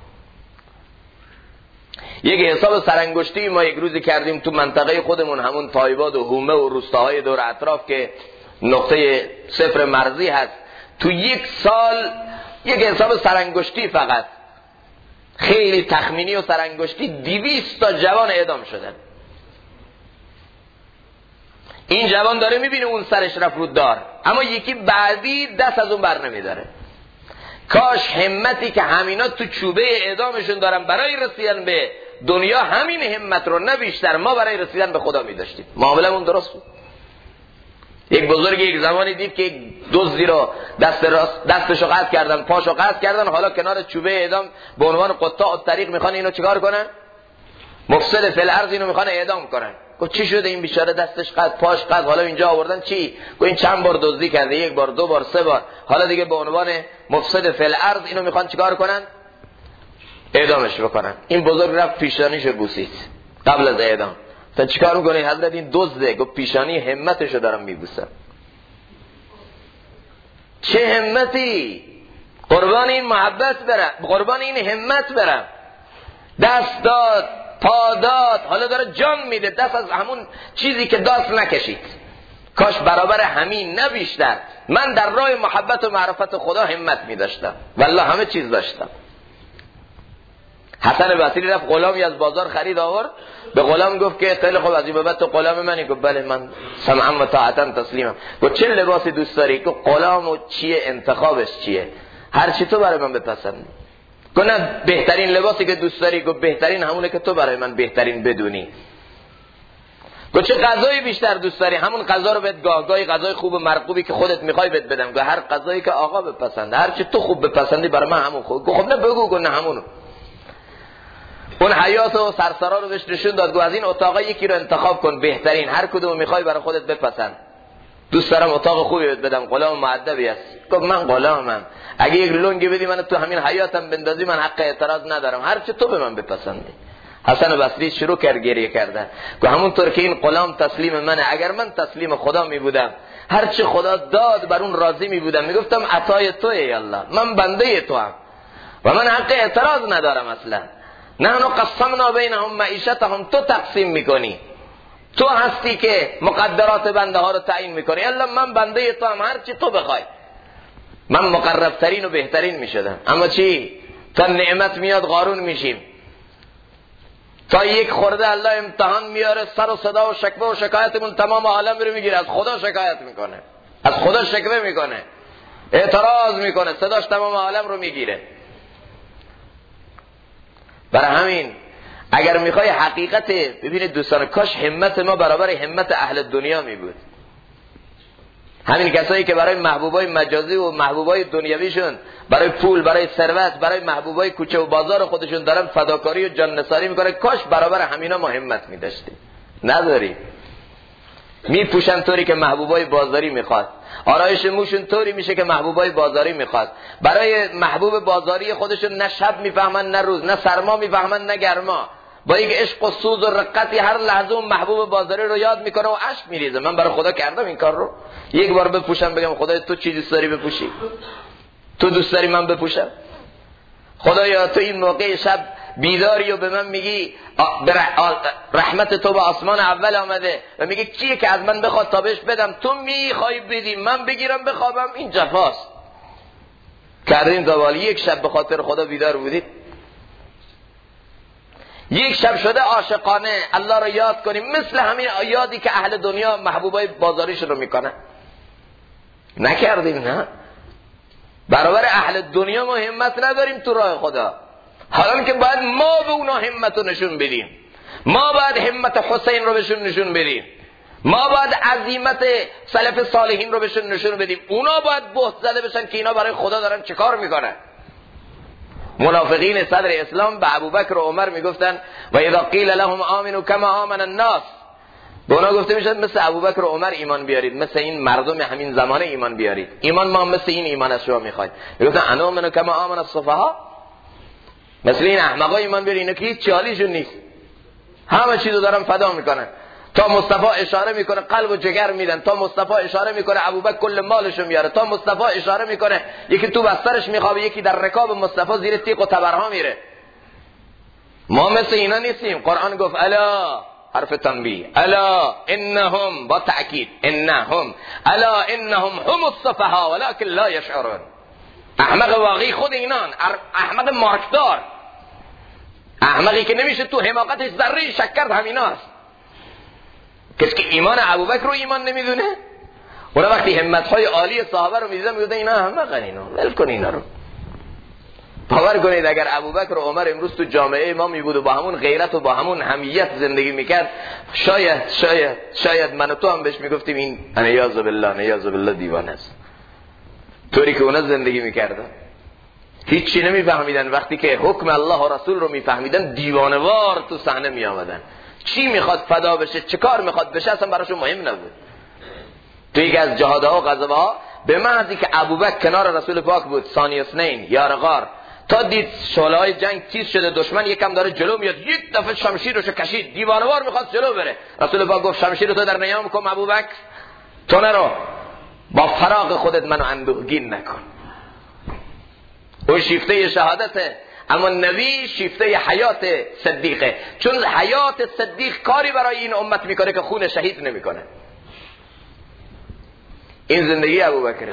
یک حساب سرانگشتی ما یک روزی کردیم تو منطقه خودمون، همون تایباد و هومه و روستاهای دور اطراف که نقطه صفر مرزی هست. تو یک سال یک حساب سرانگشتی فقط خیلی تخمینی و سرانگشتی 200 تا جوان اعدام شدن. این جوان داره میبینه اون سرش رفت رو دار اما یکی بعدی دست از اون بر نمیداره. کاش همتی که همینا تو چوبه اعدامشون دارن برای رسیدن به دنیا همین همت رو نه بیشتر ما برای رسیدن به خدا میداشتیم. معاملمون درست بود. یک بزرگ یک زمانی دید که دزدی رو دستشو قطع کردن، پاشو قطع کردن، حالا کنار چوبه اعدام به عنوان قطاع الطریق میخوان اینو چیکار کنن؟ مفسد فی الارض اینو میخوان اعدام کنن. گفت چی شده این بیچاره دستش قطع، پاش قطع، حالا اینجا آوردن چی؟ گفت این چند بار دزدی کرده، 1 بار 2 بار 3 بار، حالا دیگه به عنوان مفسد فی الارض اینو میخوان چیکار کنن؟ اعدامش بکنن. این بزرگ رفت پیشانیشو بوسید قبل از اعدام. تا چیکار میکنی حضرت؟ این دزده. گفت پیشانی همتشو دارم میبوسم. چه همتی؟ قربان این محبت برم، قربان این همت برم. دست داد، پا داد، حالا داره جان میده، دست از همون چیزی که دست نکشید. کاش برابر همین نه بیشتر. من در راه محبت و معرفت خدا همت میداشتم والله همه چیز داشتم. حسن بصری رفت غلامی از بازار خرید آورد، به غلام گفت که خیلی خوب از این به بعد تو غلام منی؟ گفت بله من سمعا و طاعتا تسلیمم. گفت چه لباسی دوست داری؟ گفت غلام و چیه انتخابش چیه؟ هر چی تو برای من بپسندی. گفت نه بهترین لباسی که دوست داری؟ گفت بهترین همونه که تو برای من بهترین بدونی. گفت چه غذایی بیشتر دوست داری؟ همون غذا رو بهت گاهی غذای خوب و مرغوبی که خودت میخوای بهت بدم. گفت هر غذایی که آقا بپسنده، هر چی تو خوب بپسندی برای من همون خوب. گفت خب نه بگو. گفت نه همونو. اون حیات و سرسرا رو بهش نشون داد. گفت از این اتاقا یکی رو انتخاب کن، بهترین، هر کدوم میخوای برای خودت بپسند. دوست دارم اتاق خوبی بهت بدم، غلام مؤدبی است. گفت من غلامم، اگه یک لنگی بدی من تو همین حیاتم بندازی من حق اعتراض ندارم، هر چی تو به من بپسندی. حسن بصری شروع کرد گریه کردن. گفت همونطور که این غلام تسلیم منه، اگر من تسلیم خدا می بودم، هر چی خدا داد بر اون راضی می بودم، میگفتم عطای توئه ای الله، من بنده تو هم و من حق اعتراض ندارم اصلا. نحن قسمنا بینهم معیشتهم، تو تقسیم میکنی، تو هستی که مقدرات بنده ها رو تعیین میکنی. الله من بنده تو هم، هر چی تو بخوای. من مقرب ترین و بهترین میشدم. اما چی؟ تا نعمت میاد قارون میشیم. تا یک خورده الله امتحان میاره، سر و صدا و شکوه و شکایتمون تمام عالم رو میگیره. از خدا شکایت میکنه، از خدا شکوه میکنه، اعتراض میکنه، صداش تمام عالم رو میگیره. برای همین اگر میخوای حقیقت، ببینید دوستان، کاش همت ما برابر همت اهل دنیا می بود. همین کسایی که برای محبوبای مجازی و محبوبای دنیویشون، برای پول، برای ثروت، برای محبوبای کوچه و بازار خودشون دارن فداکاری و جان نثاری میکنه، کاش برابر همینا ما همت می‌داشتیم. نداری. میپوشن طوری که محبوبای بازاری میخواد، آرایش موشون طوری میشه که محبوبای بازاری میخواد. برای محبوب بازاری خودشون نه شب میفهمن نه روز، نه سرما میفهمن نه گرما. با یک عشق و سوز و رقتی هر لحظه اون محبوب بازاری رو یاد میکنه و اشک میریزه. من برای خدا کردم این کار رو. یک بار بپوشم بگم خدایا تو چی دوست داری بپوشی؟ تو دوست داری من بپوشم؟ خدایا تو این موقع شب بیداری و به من میگی رحمت تو به آسمان اول آمده و میگی کیه که از من بخواد تا بهش بدم؟ تو میخوای بدی، من بگیرم بخوابم؟ این جفاست. کردیم تا یک شب به خاطر خدا بیدار بودید؟ یک شب شده عاشقانه الله رو یاد کنیم مثل همین یادی که اهل دنیا محبوبای بازاریش رو میکنن؟ نکردیم. نه، برابر اهل دنیا ما همت نداریم تو راه خدا، حالا که باید ما به اونا همت رو نشون بدیم. ما باید همت حسین رو بهشون نشون بدیم، ما باید عزیمت سلف صالحین رو بهشون نشون بدیم. اونا باید بهت زده بشن که اینا برای خدا دارن چه کار میکنن. منافقین صدر اسلام به ابوبکر و عمر میگفتن و اذا قیل لهم آمنوا کما آمن الناس، به اونا گفته میشد مثل ابوبکر و عمر ایمان بیارید، مثل این مردم همین زمانه ایمان بیارید. ایمان ما مثل این ایمان از شما میخوایم. میگفتن انا آمنوا کما آمن السفهاء، مثل این احمقا ایمان بیارید. اینا که هیچ چالیشون نیست، همه چیزو دارن فدا میکنن. تا مصطفی اشاره میکنه قلب و جگر میدن، تا مصطفی اشاره میکنه ابوبکر کل مالشو میاره، تا مصطفی اشاره میکنه یکی تو بسترش میخوابه، یکی در رکاب مصطفی زیر تیغ و تبرها میره. ما مثل اینا نیستیم. قرآن گفت الا، حرف تنبیه، الا انهم، با تأکید انهم، الا انهم هم السفهاء ولكن لا يشعرون. احمق واقعی خود اینان، احمق مارکدار، احمقی که نمیشه تو حماقتش ذره شک کرد همیناست. کسی که ایمان ابوبکر رو ایمان نمیدونه، اونا وقتی همت‌های عالی صحابه رو می‌دیدن میگفتن اینا احمقن، اینا ول کن اینا رو. باور کنید اگر ابوبکر و عمر امروز تو جامعه ما میبود و با همون غیرت و با همون حمیت زندگی میکرد، شاید من و تو هم بهش میگفتیم این نیاز بالله دیوانه است. طوری که اونا زندگی میکردن هیچی نمیفهمیدن. وقتی که حکم الله و رسول رو میفهمیدن دیوانه‌وار تو صحنه میآمدن. چی میخواد فدا بشه، چه کار میخواد بشه اصلا براشون مهم نبود. تو یکی از جهادها و غزوها به محضی که ابوبکر کنار رسول پاک بود، ثانی اثنین یار غار، تا دید شعله‌های جنگ تیز شده، دشمن یکم داره جلو میاد، یک دفعه شمشیرشو کشید، دیوانه‌وار میخواد جلو بره. رسول پاک گفت شمشیر تو در نیام کن ابوبکر، تو نرو، با فراق خودت منو اندوهگین نکن. اون شیفته شهادته، اما نبی شیفته حیات صدیقه، چون حیات صدیق کاری برای این امت میکنه که خون شهید نمیکنه. این زندگی ابوبکر.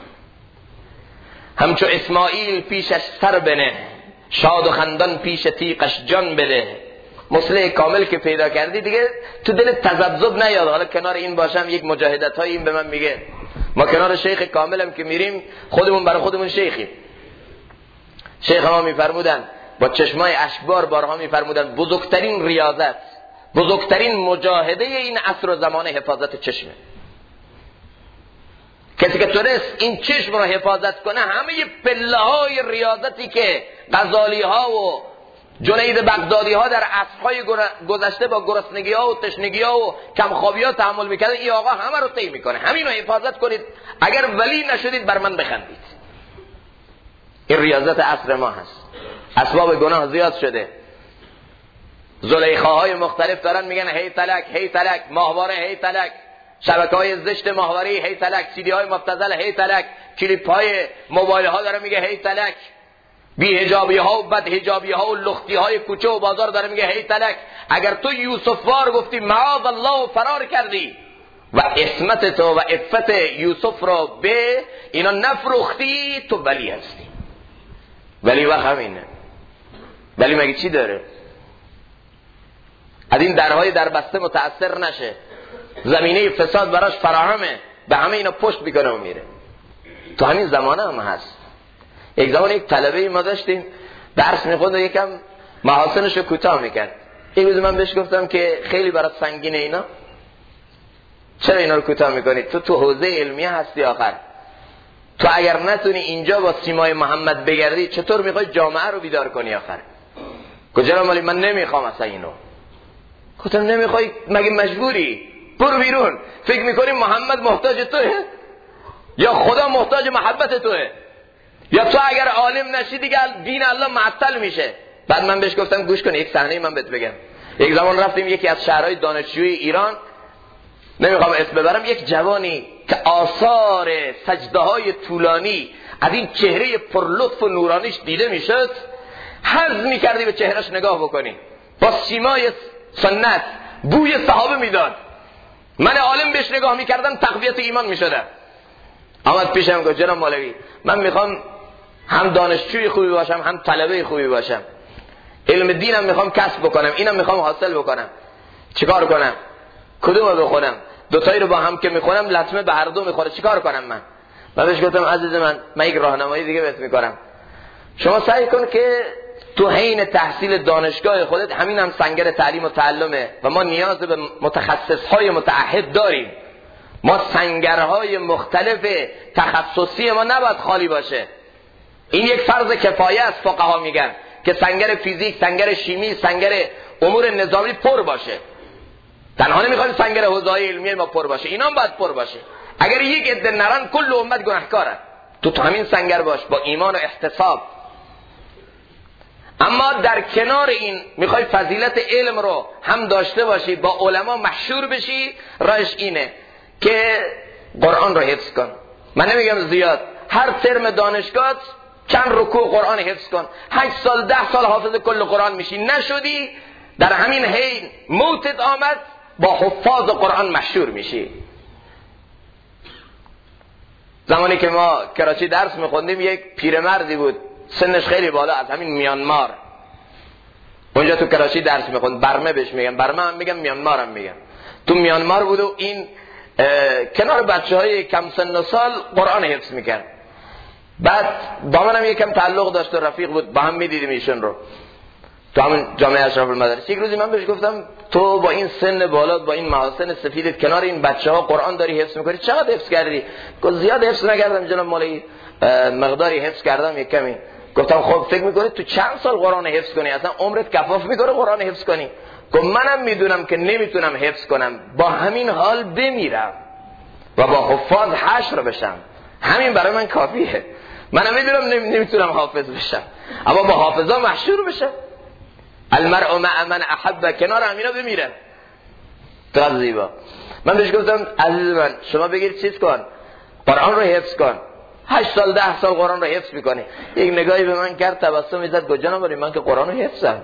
همچو اسماعیل پیشش سر بنه، شاد و خندان پیش تیغش جان بده. مصلح کامل که پیدا کردی دیگه تو دل تذبذب نیاد. حالا کنار این باشم یک مجاهدت های این به من میگه ما کنار شیخ کاملم که میریم خودمون برای خودمون شیخیم. شیخ ما میفرمودن با چشمای اشکبار بارها میفرمودن بزرگترین ریاضت، بزرگترین مجاهده این عصر و زمان حفاظت چشمه. کسی که تونست این چشم رو حفاظت کنه همه پله های ریاضتی که غزالی ها و جنید بغدادی ها در عصرهای گذشته با گرسنگی ها و تشنگی ها و کمخوابی ها تحمل میکردن، این آقا همه رو طی میکنه. همین رو حفاظت کنید، اگر ولی نشدید بر من بخندید. این ریاضت عصر ما هست. اسباب گناه زیاد شده. زلیخاهای مختلف دارن میگن هی تلک، ماهواره هی تلک، شبکه‌های زشت ماهواره هی تلک، سیدی‌های مبتذل هی تلک، کلیپ‌های موبایل ها داره میگه هی تلک، بی حجابی ها و بد حجابی ها و لختی های کوچه و بازار داره میگه هی تلک. اگر تو یوسف وار گفتی معاذ الله و فرار کردی و اسمت تو و عفت یوسف رو به اینا نفروختی، تو ولی هستی. ولی وقت همینه. ولی مگه چی داره؟ از این درهای در بسته متأثر نشه، زمینه فساد براش فراهمه، به همه اینا پشت میکنه و میره. تو همین زمانه هم هست. یک زمان یک طلبه ما داشتیم درس میخوند و یکم محاسنشو کوتاه میکرد. یک روز من بهش گفتم که خیلی برات سنگینه اینا، چرا اینا رو کوتاه میکنی؟ تو حوزه علمیه هستی آخر. تو اگر نتونی اینجا با سیمای محمد بگردی چطور میخوای جامعه رو بیدار کنی آخر؟ کجا مالی من نمیخوام اصلا اینو. گفتم نمیخوای مگه مجبوری؟ برو بیرون. فکر میکنی محمد محتاج توه یا خدا محتاج محبت توه؟ یا تو اگر عالم نشی دیگه دین الله معطل میشه. بعد من بهش گفتم گوش کن یک صحنه من بهت بگم. یک زمان رفتیم یکی از شهرهای دانشجویی ایران، نمیخوام اسم ببرم، یک جوانی که آثار سجده های طولانی از این چهره پرلطف و نورانیش دیده میشد، حظ میکردی به چهرش نگاه بکنی، با سیمای سنت بوی صحابه میداد. من عالم بهش نگاه میکردم تقویت ایمان میشدم. آمد پیشم گفت جناب مولوی من میخوام هم دانشجوی خوبی باشم هم طلبه خوبی باشم، علم دینم میخوام کسب بکنم، اینم میخوام حاصل بکنم، چیکار کنم؟ کدومو بخونم؟ دوتایی رو با هم که میخونم لطمه به هر دو میخوره، چیکار کنم من بهش گفتم عزیز من یک راهنمایی دیگه بهت میکنم. شما سعی کن که تو حین تحصیل دانشگاه خودت، همین هم سنگر تعلیم و تعلمه و ما نیاز به متخصصهای متعهد داریم. ما سنگرهای مختلف تخصصی ما نباید خالی باشه. این یک فرض کفایه است. فقها میگن که سنگر فیزیک، سنگر شیمی، سنگر امور نظامی پر باشه. تنها نمیخوایم سنگر حوزه‌های علمی ما پر باشه، اینا هم باید پر باشه. اگر یک عده نرن کل امت گناهکاره. تو همین سنگر باش با ایمان و احتساب. اما در کنار این میخوای فضیلت علم رو هم داشته باشی، با علما محشور بشی، راهش اینه که قرآن رو حفظ کن. من نمیگم زیاد، هر ترم دانشگاه چند رکوع قرآن حفظ کن. 8 سال 10 سال حافظ کل قرآن میشی. نشدی در همین حین موتت آمد با حفاظ قرآن محشور میشی. زمانی که ما کراچی درس میخوندیم یک پیرمردی بود سنش خیلی بالا از همین میانمار، اونجا تو کراچی درس میخوند. برمه بهش میگن، برمه هم میگم، میانمار هم میگم. تو میانمار بود و این کنار بچه های کم سن و سال قرآن حفظ میکرد. بعد با من هم یکم تعلق داشت و رفیق بود، با هم میدیدیم ایشون رو تو همون جامعه اشراف المدارس. یک روزی من بهش گفتم تو با این سن بالا، با این محاسن سفیدت، کنار این بچه ها قرآن داری حفظ میکنی، چقدر حفظ کردی؟ گفت زیاد حفظ نکردم جناب مولوی، مقداری حفظ کردم یک کمی. گفتم خب فکر میکنی تو چند سال قرآن حفظ کنی؟ اصلا عمرت کفاف میکنه قرآن حفظ کنی؟ گفت منم میدونم که نمیتونم حفظ کنم، با همین حال بمیرم و با حفاظ حشر بشم، همین برای من کافیه. منم میدونم نمیتونم حافظ بشم، اما با حافظا محشور بشم. المرء مع من احب، کنار همینا بمیره. تو زیبا. من بهش گفتم عزیز من شما بگیر چیز کن، قرآن رو حفظ کن. 8 سال 10 سال قرآن رو حفظ میکنی. یک نگاهی به من کرد، تبسم زد، گفت جناب من که قرآن رو حفظم.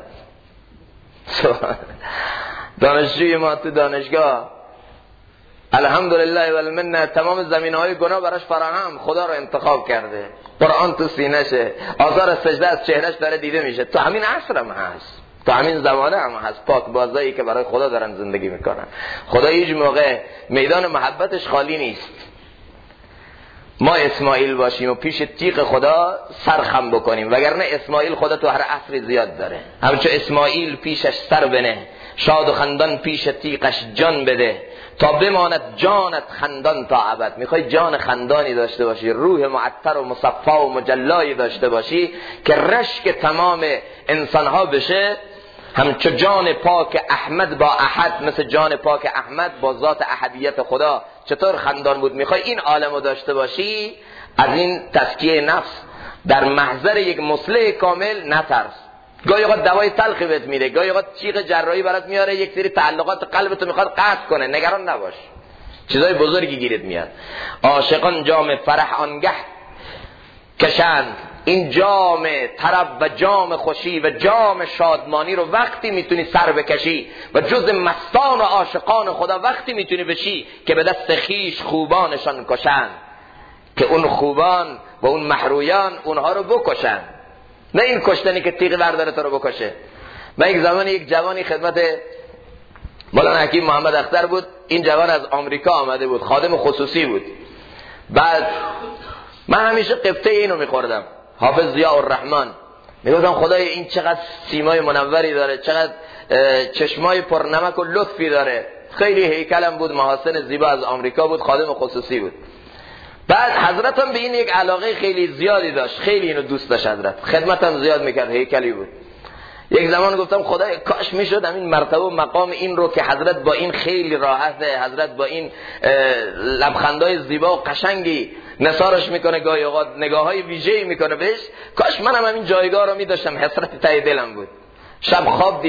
دانشجوی ما تو دانشگاه الحمدلله والمنه تمام زمینه‌های گناه براش فراهم، خدا رو انتخاب کرده، قرآن تو سینه‌شه، آثار سجده از چهرهش داره دیده میشه. تو همین عصر هم هست، تو همین زمانه هم هست پاک بازایی که برای خدا دارن زندگی میکنن. خدا هیچ موقع میدان محبتش خالی نیست. ما اسماعیل باشیم و پیش تیغ خدا سرخم بکنیم، وگرنه اسماعیل خدا تو هر عصری زیاد داره. همچو اسماعیل پیشش سر بنه، شاد و خندان پیش تیغش جان بده، تا بماند جانت خندان تا ابد. میخوای جان خندانی داشته باشی، روح معطر و مصفا و مجلایی داشته باشی که رشک تمام انسانها بشه، همچو جان پاک احمد با احد، مثل جان پاک احمد با ذات احدیت خدا چطور خندان بود. میخوای این عالمو داشته باشی، از این تزکیه نفس در محضر یک مصلح کامل نترس. گاهی اوقات دوای تلخی بهت میده، گاهی اوقات تیغ جراحی برات میاره، یک سری تعلقات قلبتو میخواد قطع کنه، نگران نباش، چیزای بزرگی گیرت میاد. عاشقان جام فرح آنگه کشند، این جام طرب و جام خوشی و جام شادمانی رو وقتی میتونی سر بکشی و جز مستان و عاشقان خدا وقتی میتونی بشی که به دست خیش خوبانشان کشند، که اون خوبان و اون محرویان اونها رو بکشن، نه این کشتنی که تیغ برداره تو رو بکشه. من یک زمان یک جوانی خدمت مولانا حکیم محمد اختر بود، این جوان از آمریکا آمده بود، خادم خصوصی بود. بعد من همیشه قبطه اینو میخوردم، حافظ ضیاء الرحمن. میگفتم خدای این چقدر سیمای منوری داره، چقدر چشمای پرنمک و لطفی داره، خیلی هیکلم بود، محاسن زیبا، از آمریکا بود، خادم خصوصی بود. بعد حضرت هم به این یک علاقه خیلی زیادی داشت، خیلی اینو دوست داشت حضرت، خدمتم زیاد میکرد، هیکلی بود. یک زمان گفتم خدای کاش میشدم این مرتبه و مقام این رو که حضرت با این خیلی راحته، حضرت با این لبخندای زیبا و قشنگی نثارش میکنه، گاهی اوقات نگاههای ویژه‌ای میکنه بهش، کاش منم همین جایگاه رو میداشتم. حسرت ته دلم بود. شب خواب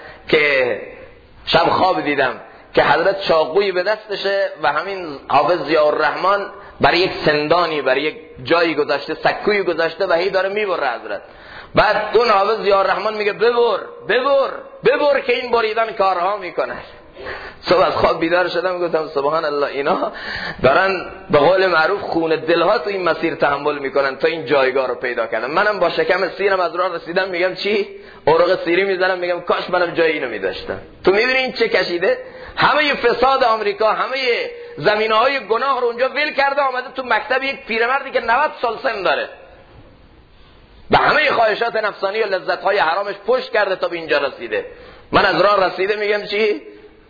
دیدم که حضرت چاقویی به دستشه و همین حافظ ضیاءالرحمن برای یک سندانی، برای یک جایی گذاشته، سکویی گذاشته و هی داره میبره حضرت. بعد اون حافظ ضیاءالرحمن میگه ببر که این بریدن کارها میکنه. صبح از خواب بیدار شدم، گفتم سبحان الله، اینا دارن به قول معروف خون دلها تو این مسیر تحمل میکنن تا این جایگاه رو پیدا کردن. منم با شکم سیرم از راه رسیدم، میگم چی؟ اوراق سیری میزنم، میگم کاش منم جای اینو میداشتم. تو میبینی این چه کشیده؟ همه فساد آمریکا، همه زمینه‌های گناه رو اونجا ول کرده، آمده تو مکتب یک پیرمردی که 90 سال سن داره، به همه خواهشات نفسانی و لذت‌های حرامش پشت کرده تا به اینجا رسیده. من از راه رسیده میگم چی؟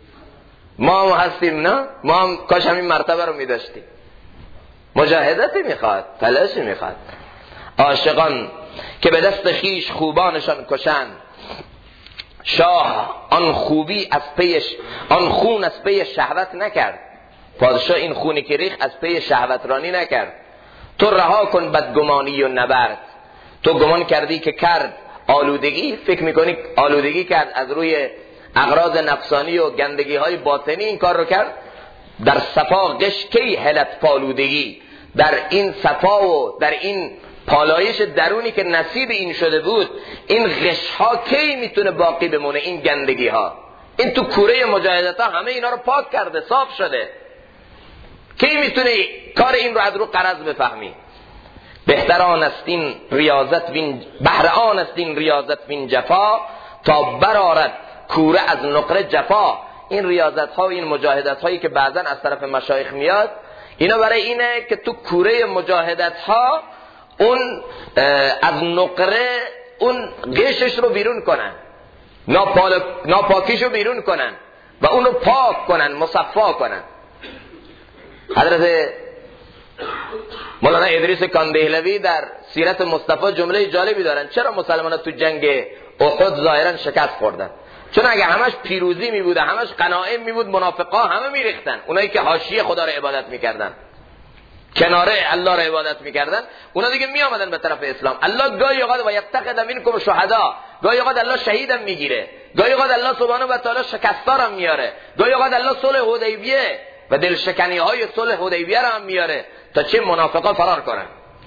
ما هم هستیم، نه؟ ما هم کاش همین مرتبه رو میداشتیم. مجاهدتی میخواد، تلاشی میخواد. عاشقان که به دست خیش خوبانشان کشند، شاه آن خوبی از پیش، آن خون از پی شهوت نکرد. پادشاه این خونی که ریخت از پی شهوت رانی نکرد. تو رها کن بدگمانی و نبرد. تو گمان کردی که کرد آلودگی، فکر میکنی آلودگی کرد از روی اغراض نفسانی و گندگی های باطنی این کار رو کرد. در صفا غش کی هلت پالودگی، در این صفا و در این پالایش درونی که نصیب این شده بود، این غش ها کی میتونه باقی بمونه؟ این گندگی ها، این تو کوره مجاهدت ها همه اینا رو پاک کرده، صاف شده. کی میتونه کار این رو از رو قرض بفهمی؟ بهتر آن است این ریاضت وین، بهر آن است این ریاضت وین جفا، تا برآرد کوره از نقره جفا. این ریاضت ها و این مجاهدت هایی که بعضا از طرف مشایخ میاد، اینا برای اینه که تو کوره مجاهدت ها اون از نقره اون غشش رو بیرون کنن، ناپاکیش رو بیرون کنن و اون رو پاک کنن، مصفا کنن. حضرت مولانا ادریس کاندهلوی در سیرت مصطفی جمله جالبی دارن. چرا مسلمان ها تو جنگ احد ظاهرا شکست خوردن؟ چون اگه همش پیروزی می بوده، همش غنایم می بود، منافقا همه می ریختن. اونایی که حاشیه خدا رو عبادت میکردن، کناره الله رو عبادت میکردن، اونا دیگه می آمدن به طرف اسلام. الله گاهی اوقات و یتخذ منکم شهدا، گاهی اوقات الله شهیدم میگیره، گاهی اوقات الله سبحانه و تعالی شکستارم میاره، گاهی اوقات الله صلح حدیبیه و دلشکنی های صلح حدیبیه رو هم میاره تا چه منافقا فرار کنن.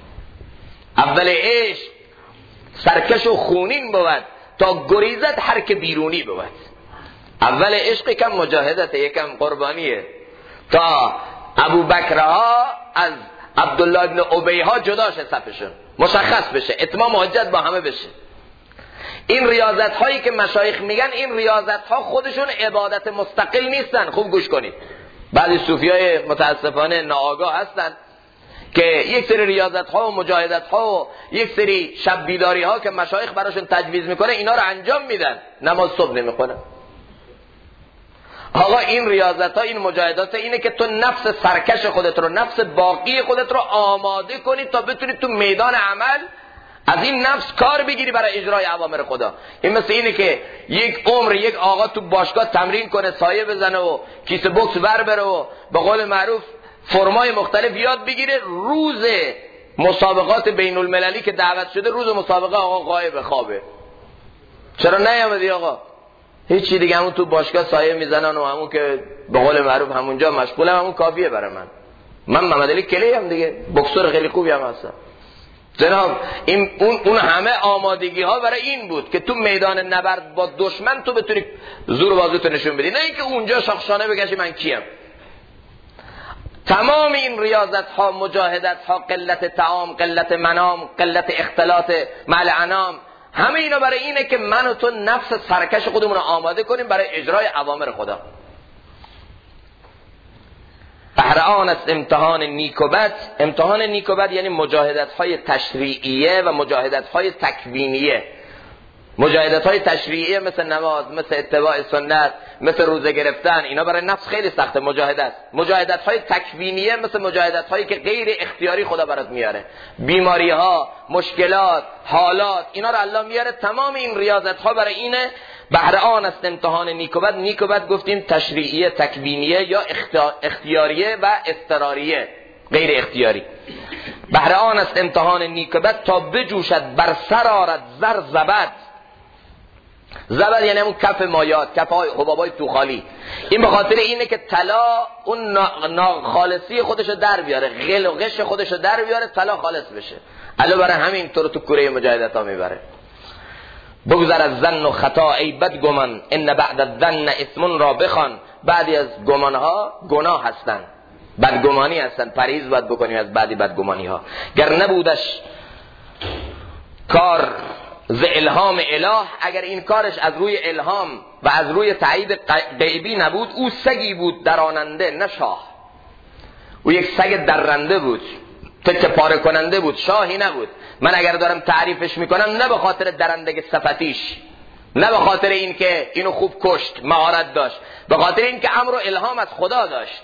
اول عشق سرکش و خونین بود تا گریزت هر که بیرونی بود. اول عشق یکم مجاهدت، یکم قربانیه تا ابو بکرها از عبدالله ابن ابی ها جدا شه، صفشون مشخص بشه، اتمام حجت با همه بشه. این ریاضت هایی که مشایخ میگن، این ریاضت ها خودشون عبادت مستقل نیستن. خوب گوش کنید، بعضی صوفی های متاسفانه ناآگاه هستن که یک سری ریاضت ها و مجاهدت ها و یک سری شب بیداری ها که مشایخ براشون تجویز میکنه اینا رو انجام میدن، نماز صبح نمیخونه. آقا این ریاضت ها، این مجاهدات اینه که تو نفس سرکش خودت رو، نفس باقی خودت رو آماده کنی تا بتونی تو میدان عمل از این نفس کار بگیری برای اجرای اوامر خدا. این مثل اینه که یک عمر یک آقا تو باشگاه تمرین کنه، سایه بزنه و کیسه بوکس ور بره و به قول معروف فرمای مختلف یاد بگیره. روز مسابقات بین المللی که دعوت شده، روز مسابقه آقا غایب خوابه. چرا نیامدی آقا؟ هیچی دیگه، همون تو باشگاه سایه میزنن و همون که به قول معروف همونجا مشغولم، همون کافیه برای من محمد علی کلی هم دیگه بوکسور خیلی خوبی هم هستم جناب. اون همه آمادگی ها برای این بود که تو میدان نبرد با دشمن تو بتونی زور بازوتو نشون بدی، نه اینکه اونجا شاخشانه بگشی من کیم. تمام این ریاضت ها، مجاهدت ها، قلت طعام، قلت منام، قلت اختلاط مع الانام، همه اینا برای اینه که من و تو نفس سرکش خودمون رو آماده کنیم برای اجرای اوامر خدا. بهر آن است امتحان نیک و بد. امتحان نیک و بد یعنی مجاهدت های تشریعیه و مجاهدت های تکوینیه. مجاهدت های تشریعی مثل نماز، مثل اتباع سنت، مثل روزه گرفتن، اینا برای نفس خیلی سخته. مجاهدت های تکوینیه مثل مجاهدت هایی که غیر اختیاری خدا برات میاره، بیماری ها، مشکلات، حالات، اینا رو الله میاره. تمام این ریاضت ها برای اینه بهر آن است امتحان نیک و بد. نیک و بد گفتیم تشریعیه، تکوینیه یا اختیاریه و اضطراریه، غیر اختیاری. بهر آن است امتحان نیک و بد تا بجوشد بر سر آرد زر زبد. زبد یعنی همون کف مایات، کف های حبابای توخالی. این به خاطر اینه که طلا اون ناخالصی خودشو در بیاره، غل و غش خودشو در بیاره، طلا خالص بشه. الله برای همین تو رو تو کوره مجاهدت ها میبره. بگذر از ظن و خطا ای بد گمان، ان بعد الظن اسم را بخوان. بعدی از گمان ها گناه هستن، بدگمانی هستن، پرهیز باید بکنیم از بعدی بدگمانی ها. گر نبودش کار ز الهام اله، اگر این کارش از روی الهام و از روی تایید غیبی نبود، او سگی بود دراننده نه شاه. او یک سگ درنده بود، تکه پاره کننده بود، شاهی نبود. من اگر دارم تعریفش میکنم نه به خاطر درندگی صفتیش، نه به خاطر این که اینو خوب کشت، مهارت داشت، به خاطر این که امر و الهام از خدا داشت.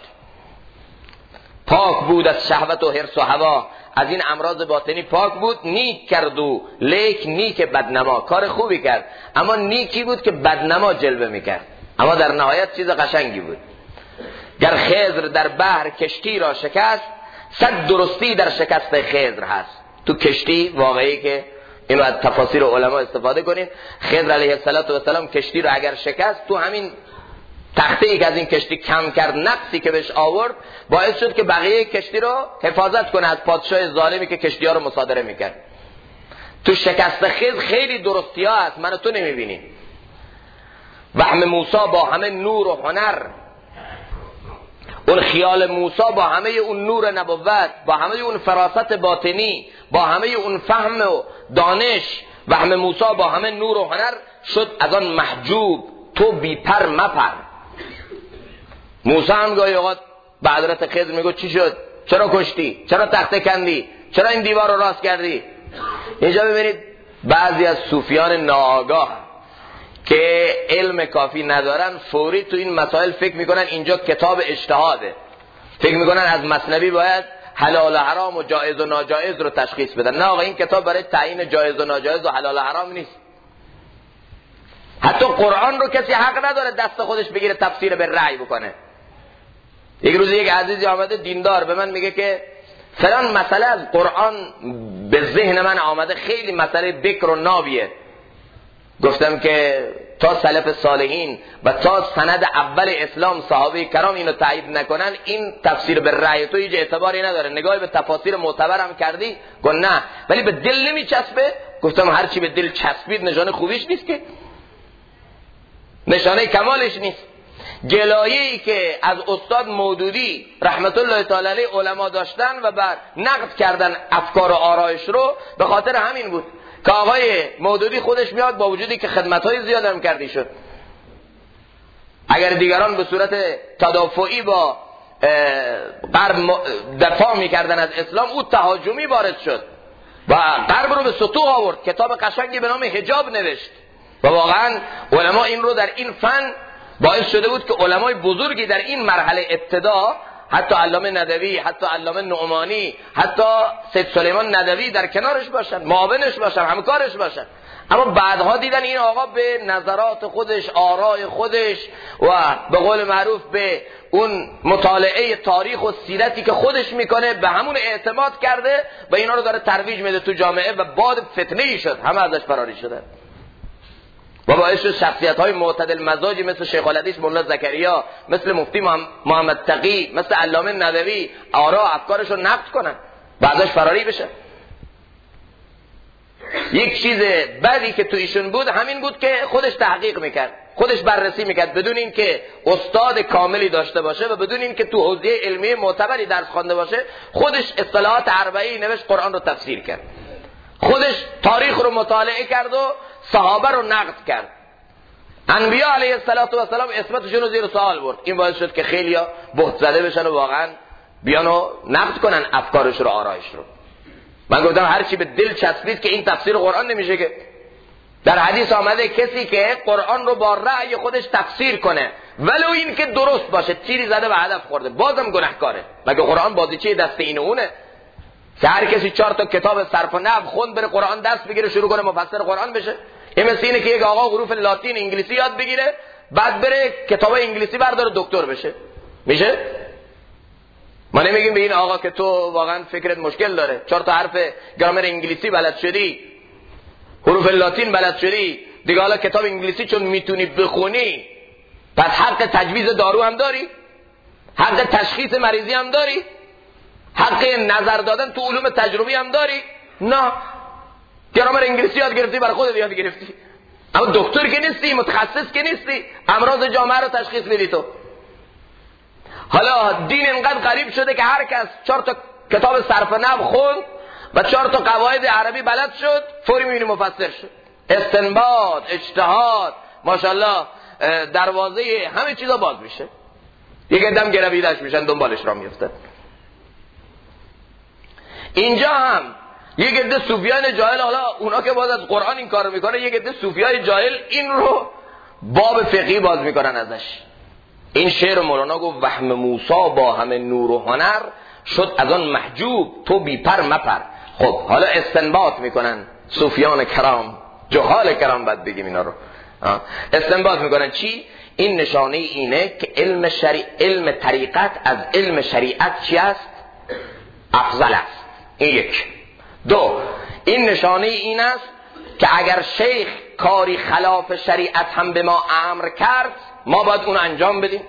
پاک بود از شهوت و حرص و هوا، از این امراض باطنی پاک بود. نیک کرد و لیک نیک بدنما، کار خوبی کرد اما نیکی بود که بدنما جلوه میکرد، اما در نهایت چیز قشنگی بود. گر خضر در بحر کشتی را شکست، صد درستی در شکست خضر هست. تو کشتی واقعی که اینو از تفاسیر علما استفاده کنیم، خضر علیه السلام کشتی رو اگر شکست، تو همین تخته‌ای که از این کشتی کم کرد، نقصی که بهش آورد، باعث شد که بقیه کشتی رو حفاظت کنه از پادشاه ظالمی که کشتی ها رو مصادره میکرد. تو شکست خضر خیلی درستی ها هست، من و تو نمیبینیم. وهم موسی با همه نور و هنر، اون خیال موسی با همه اون نور نبوت، با همه اون فراست باطنی، با همه اون فهم و دانش، وهم موسی با همه نور و هنر شد از آن محجوب، تو بی پر مپر. موسی هم گاهی اوقات به حضرت خضر میگه چی شد؟ چرا کشتی؟ چرا تخته کندی؟ چرا این دیوار رو راست کردی؟ اینجا ببینید بعضی از صوفیان ناآگاه که علم کافی ندارن فوری تو این مسائل فکر میکنن اینجا کتاب اجتهاده، فکر میکنن از مثنوی باید حلال و حرام و جایز و ناجایز رو تشخیص بدن. نه آقا، این کتاب برای تعیین جایز و ناجایز و حلال و حرام نیست. حتی قرآن رو کسی حق نداره دست خودش بگیره تفسیر به رأی بکنه. یک روز یک عزیزی آمده دیندار به من میگه که فلان مسئله از قرآن به ذهن من آمده، خیلی مسئله بکر و نابیه. گفتم که تا سلف صالحین و تا سند اول اسلام صحابه کرام اینو تایید نکنن، این تفسیر به رأی تو هیچ اعتباری نداره. نگاهی به تفاسیر معتبر هم کردی؟ گفت نه. ولی به دل نمیچسبه؟ گفتم هر چی به دل چسبید نشانه خوبیش نیست که، نشانه کمالش نیست. گلایه‌ای که از استاد مودودی رحمت الله تعالی علیه علما داشتن و بعد نقد کردن افکار و آرایش رو، به خاطر همین بود که آقای مودودی خودش میاد با وجودی که خدمت‌های زیاد هم کردی شد. اگر دیگران به صورت تدافعی با غرب دفاع میکردن از اسلام، او تهاجمی وارد شد و غرب رو به سطوح آورد. کتاب قشنگی به نام حجاب نوشت و واقعا علما این رو در این فن باعث شده بود که علمای بزرگی در این مرحله ابتدا، حتی علامه ندوی، حتی علامه نعمانی، حتی سید سلیمان ندوی در کنارش باشن، معاونش باشن، همکارش باشن. اما بعدها دیدن این آقا به نظرات خودش، آرای خودش و به قول معروف به اون مطالعه تاریخ و سیرتی که خودش میکنه به همون اعتماد کرده و اینا رو داره ترویج میده تو جامعه و باد فتنه‌ای شد، همه ازش فراری شدن و باعث شد شخصیت‌های معتدل مزاجی مثل شیخ الحدیث مولا زکریا، مثل مفتی محمد تقی، مثل علامه ندوی آرا افکارش رو نقد کنن و ازش فراری بشه. یک چیز بعدی که تو ایشون بود همین بود که خودش تحقیق میکرد، خودش بررسی میکرد بدون این که استاد کاملی داشته باشه و بدون این که تو حوزه علمی معتبری درس خوانده باشه. خودش اصطلاحات اربعی نوشت، قرآن رو تفسیر کرد، خودش تاریخ رو مطالعه کرد و صحابه رو نقد کرد. انبیاء علیه السلام اسمتشون رو زیر سوال برد. این باعث شد که خیلیا بهت زده بشن و واقعا بیان و نقد کنن افکارش رو، آرایش رو. من گفتم هر چی به دل چسبید که این تفسیر قرآن نمیشه که در حدیث آمده کسی که قرآن رو با رأی خودش تفسیر کنه ولو این که درست باشه، تیری زده و هدف خورده، بازم گناهکاره. مگه قرآن بازیچه دست این اونه که هر کسی 4 تا کتاب صرف و نحو خوند بره قرآن دست بگیره شروع کنه مفسر قرآن بشه؟ این مثل اینه که یک آقا حروف لاتین انگلیسی یاد بگیره بعد بره کتاب انگلیسی برداره دکتر بشه. میشه؟ ما نمیگیم به این آقا که تو واقعا فکرت مشکل داره، 4 تا حرف گرامر انگلیسی بلد شدی، حروف لاتین بلد شدی دیگه، حالا کتاب انگلیسی چون میتونی بخونی پس حق تجویز دارو هم داری، حق تشخیص مریضی هم داری، حق نظر دادن تو علوم تجربی هم داری؟ نه. گرامر انگلیسی یاد گرفتی برای خودت یاد گرفتی، اما دکتر که نیستی، متخصص که نیستی، امراض جامعه رو تشخیص میدی تو. حالا دین اینقدر غریب شده که هر کس 4 تا کتاب صرف نحو خوند و 4 تا قواعد عربی بلد شد فوری میبینی مفسر شد. استنباط، اجتهاد، ماشاءالله دروازه همه چیزا باز میشه. یک دم گرویدش میشن دنبالش را میفتن. اینجا هم یک عده صوفیان جاهل، حالا اونا که باز از قرآن این کارو میکنه، یک عده صوفیان جاهل این رو باب فقهی باز میکنن ازش. این شعر مولانا گفت وهم موسی با همه نور و هنر شد از آن محجوب تو بی پر مپر. خب حالا استنباط میکنن صوفیان کرام، جهال کرام باید بگیم اینا رو، استنباط میکنن چی؟ این نشانه اینه که علم طریقت از علم شریعت چی است؟ افضل است. این یک. 2 این نشانه این است که اگر شیخ کاری خلاف شریعت هم به ما امر کرد ما باید اون انجام بدیم.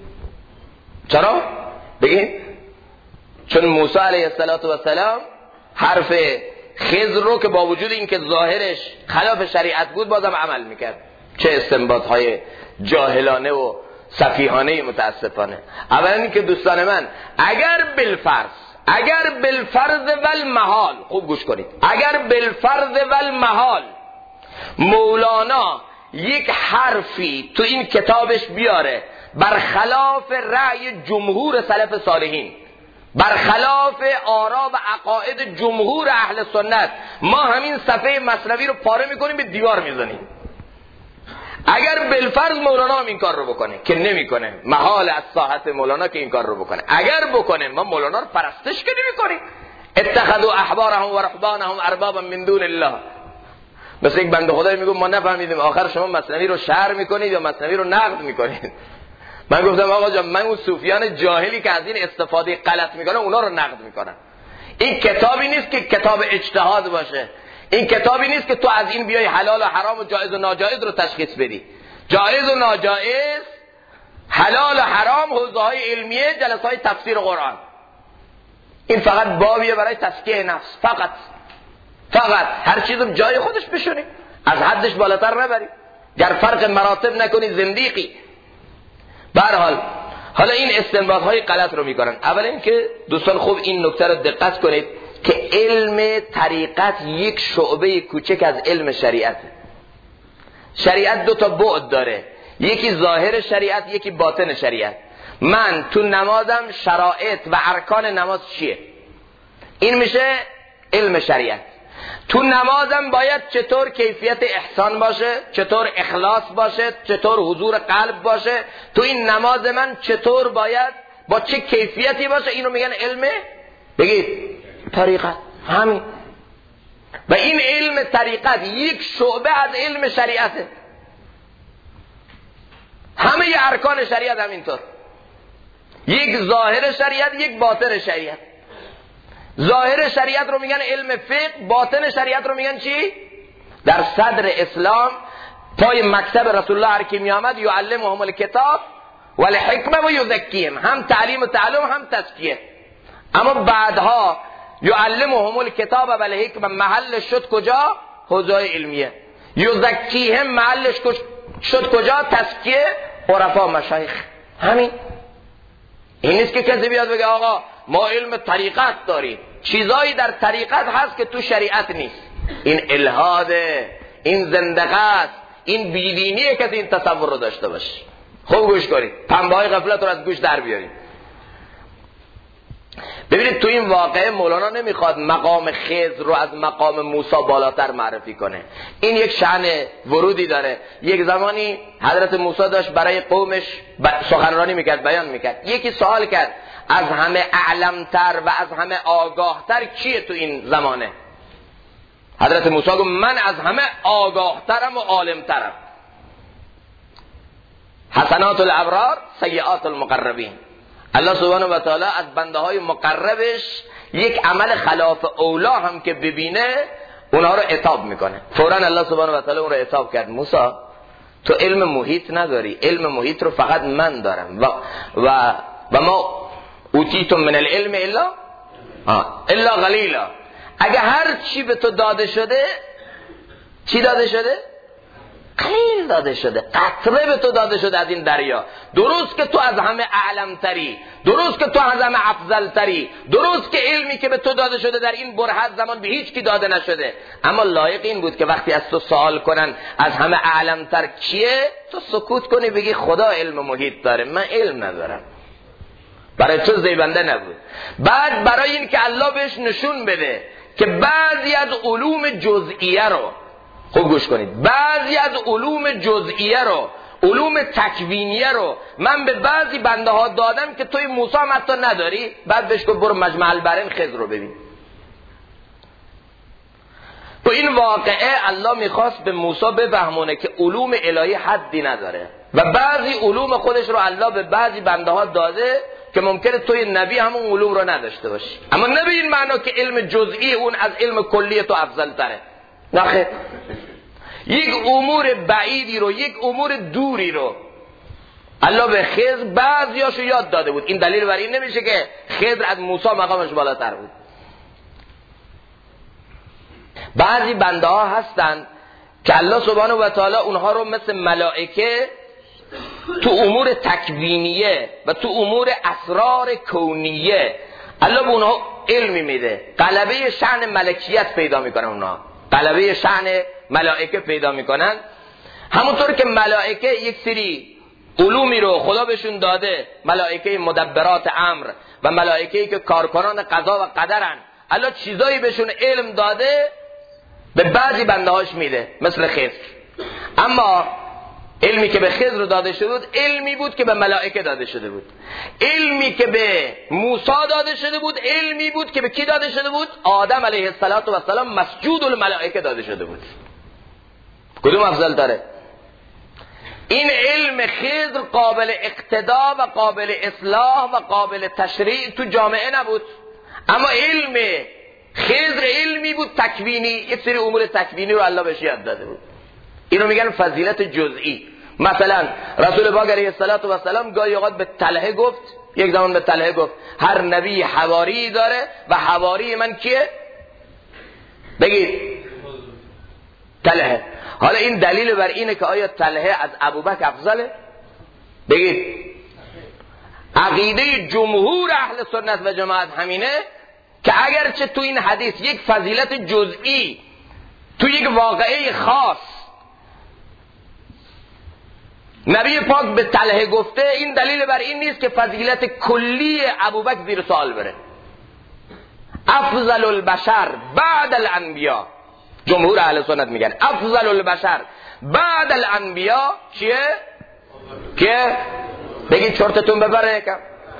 چرا؟ بگین چون موسی علیه السلام حرف خضر رو که با وجود این که ظاهرش خلاف شریعت بود بازم عمل میکرد. چه استنباط های جاهلانه و سفیهانه متاسفانه. اولا این که دوستان من اگر بالفرض والمحال، خوب گوش کنید، اگر بالفرض والمحال مولانا یک حرفی تو این کتابش بیاره برخلاف رأی جمهور سلف صالحین، برخلاف آرا و عقاید جمهور اهل سنت، ما همین صفحه مثنوی رو پاره میکنیم به دیوار میزنیم. اگر بالفرض مولانا هم این کار رو بکنه که نمیکنه، محال از ساحت مولانا که این کار رو بکنه، اگر بکنه ما مولانا رو پرستش که نمیکنیم. اتخذوا احبارهم و رهبانهم اربابا من دون الله. مثل یک بنده خدایی میگم ما نفهمیدیم آخر شما مثنوی رو شرح میکنید یا مثنوی رو نقد میکنید. من گفتم آقا جان من اون صوفیان جاهلی که از این استفاده غلط میکنن اونا رو نقد میکنن. این کتابی نیست که کتاب اجتهاد باشه، این کتابی نیست که تو از این بیای حلال و حرام و جایز و ناجایز رو تشخیص بدی. جایز و ناجایز، حلال و حرام، حوزه های علمیه، جلسه های تفسیر قرآن. این فقط بابیه برای تزکیه نفس، فقط هر چیزم جای خودش بشونی، از حدش بالاتر نبری، گر فرق مراتب نکنی زندیقی. به هر حال حالا این استنباط های غلط رو میکنن. اول این که دوستان خوب این نکته رو دقت کنید که علم طریقت یک شعبه کوچک از علم شریعته. شریعت 2 تا بعد داره، یکی ظاهر شریعت، یکی باطن شریعت. من تو نمازم شرایط و ارکان نماز چیه؟ این میشه علم شریعت. تو نمازم باید چطور کیفیت احسان باشه، چطور اخلاص باشه، چطور حضور قلب باشه، تو این نماز من چطور باید با چه کیفیتی باشه، اینو میگن علم، بگید طریقت. همین. و این علم طریقت یک شعبه از علم شریعته. همه ارکان شریعت همینطور، یک ظاهر شریعت، یک باطن شریعت. ظاهر شریعت رو میگن علم فقه، باطن شریعت رو میگن چی؟ در صدر اسلام پای مکتب رسول الله هر کی می آمد یعلمهم الکتاب والحکمه و یزکیهم، هم تعلیم و تعلم هم تزکیه. اما بعدها یعلمهم الکتاب والحکمه محلش شد کجا؟ حوزه علمیه. یزکیهم محلش شد کجا؟ تزکیه عرفا مشایخ. همین. این نیست که کسی بیاد بگه آقا ما علم طریقت داریم، چیزایی در طریقت هست که تو شریعت نیست. این الحاده، این زندقات، این بیدینیه که این تصور رو داشته باشه. خوب گوش کنید، پنبه های غفلت رو از گوش در بیارید. ببینید تو این واقعه مولانا نمیخواد مقام خضر رو از مقام موسی بالاتر معرفی کنه. این یک شأن ورودی داره. یک زمانی حضرت موسی داشت برای قومش سخنرانی میکرد، بیان میکرد. یکی سوال کرد از همه اعلمتر و از همه آگاهتر کیه تو این زمانه؟ حضرت موسی گفت من از همه آگاهترم و عالمترم. حسنات الابرار سیئات المقربین. الله سبحانه و تعالی از بنده های مقربش یک عمل خلاف اولا هم که ببینه اونها رو عتاب میکنه. فوراً الله سبحانه و تعالی اون رو عتاب کرد. موسی تو علم محیط نداری، علم محیط رو فقط من دارم و ما اوتیتم من العلم الا قلیلا. اگه هر چی به تو داده شده، چی داده شده؟ قلیل داده شده، قطره به تو داده شده از این دریا. درست که تو از همه اعلم تری، درست که تو از همه افضل تری، درست که علمی که به تو داده شده در این برهت زمان به هیچ کی داده نشده، اما لایق این بود که وقتی از تو سوال کنن از همه اعلم تر کیه، تو سکوت کنی بگی خدا علم محیط داره، من علم ندارم. برای تو زیبنده نبود. بعد برای این که الله بهش نشون بده که بعضی از علوم جزئیه رو، خوب گوش کنید، بعضی از علوم جزئیه رو، علوم تکوینیه رو من به بعضی بنده ها دادم که توی موسی هم حتی نداری. بعد بهش گفت برو مجمع البحرین خضر رو ببین. تو این واقعه الله میخواست به موسی بفهمونه که علوم الهی حدی نداره و بعضی علوم خودش رو الله به بعضی بنده ها داده که ممکنه توی نبی همون علوم رو نداشته باشی، اما نه به این معنا که علم جزئی اون از علم کلی تو افضل تره. نه، یک امور بعیدی رو، یک امور دوری رو الله به خضر بعضیاشو یاد داده بود. این دلیل بر این نمیشه که خضر از موسی مقامش بالاتر بود. بعضی بنده ها هستن که الله سبحانه و تعالی اونها رو مثل ملائکه تو امور تکوینیه و تو امور اسرار کونیه الله به اونها علمی میده، غلبه شأن ملکیت پیدا میکنن، اونها غلبه شأن ملائکه پیدا میکنن. همونطور که ملائکه یک سری علومی رو خدا بهشون داده، ملائکه مدبرات امر و ملائکه‌ای که کارکنان قضا و قدرن، الله چیزایی بهشون علم داده به بعضی بنده‌هاش میده مثل خضر. اما علمی که به خضر داده شده بود علمی بود که به ملائکه داده شده بود. علمی که به موسی داده شده بود علمی بود که به کی داده شده بود؟ آدم علیه السلام مسجود الملائکه داده شده بود. کدوم افضل تره؟ این علم خضر قابل اقتدا و قابل اصلاح و قابل تشریع تو جامعه نبود، اما علم خضر علمی بود تکوینی، یک سری امور تکوینی رو الله بهش یاد داده بود. اینو میگن فضیلت جزئی. مثلا رسول پاک علیه السلام گاهی اوقات به طلحه گفت، یک زمان به طلحه گفت هر نبی حواری داره و حواری من کیه؟ بگید طلحه. حالا این دلیل بر اینه که آیا طلحه از ابوبکر افضله؟ بگید. عقیده جمهور اهل سنت و جماعت همینه که اگرچه تو این حدیث یک فضیلت جزئی تو یک واقعه خاص نبی پاک به طلحه گفته، این دلیل بر این نیست که فضیلت کلی ابوبکر زیر سوال بره. افضل البشر بعد الانبیاء، جمهور اهل سنت میگن افضل البشر بعد الانبیاء چیه؟ که بگید چرتتون ببره یکم.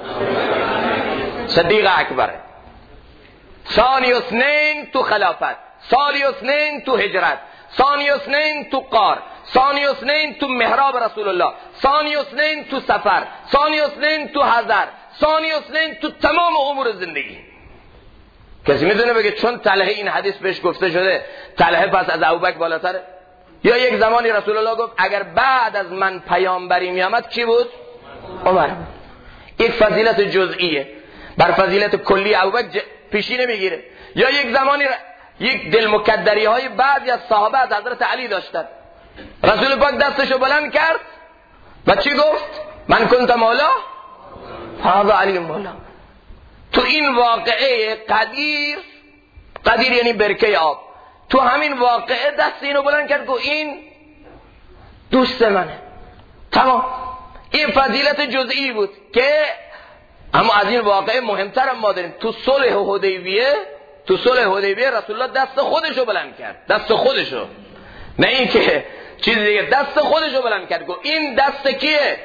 صدیق اکبره. ثانی اثنین تو خلافت، ثانی اثنین تو هجرت، ثانی اثنین تو غار، ثانی اثنین تو محراب رسول الله، ثانی اثنین تو سفر، ثانی اثنین تو حضر، ثانی اثنین تو تمام امور زندگی. کسی میدونه بگه چون طلحه این حدیث بهش گفته شده طلحه پس از ابوبکر بالاتره؟ یا یک زمانی رسول الله گفت اگر بعد از من پیامبری میامد کی بود؟ عمر. یک فضیلت جزئیه بر فضیلت کلی ابوبکر پیشی نمیگیره. یا یک زمانی یک دل مکدری های بعضی از صحابه از حضرت علی داشتن، رسول پاک دستشو بلند کرد و چی گفت؟ من کنت مولا هذا علی مولا. تو این واقعه قدیر یعنی برکه آب، تو همین واقعه دست اینو بلند کرد گفت این دوست منه. تمام. این فضیلت جزئی بود که اما از این واقعه مهمتر ما داریم. تو صلح حدیبیه رسول الله دست خودشو بلند کرد، دست خودشو، نه این که چیز دیگه، دست خودشو بلند کرد. گفت این دست کیه؟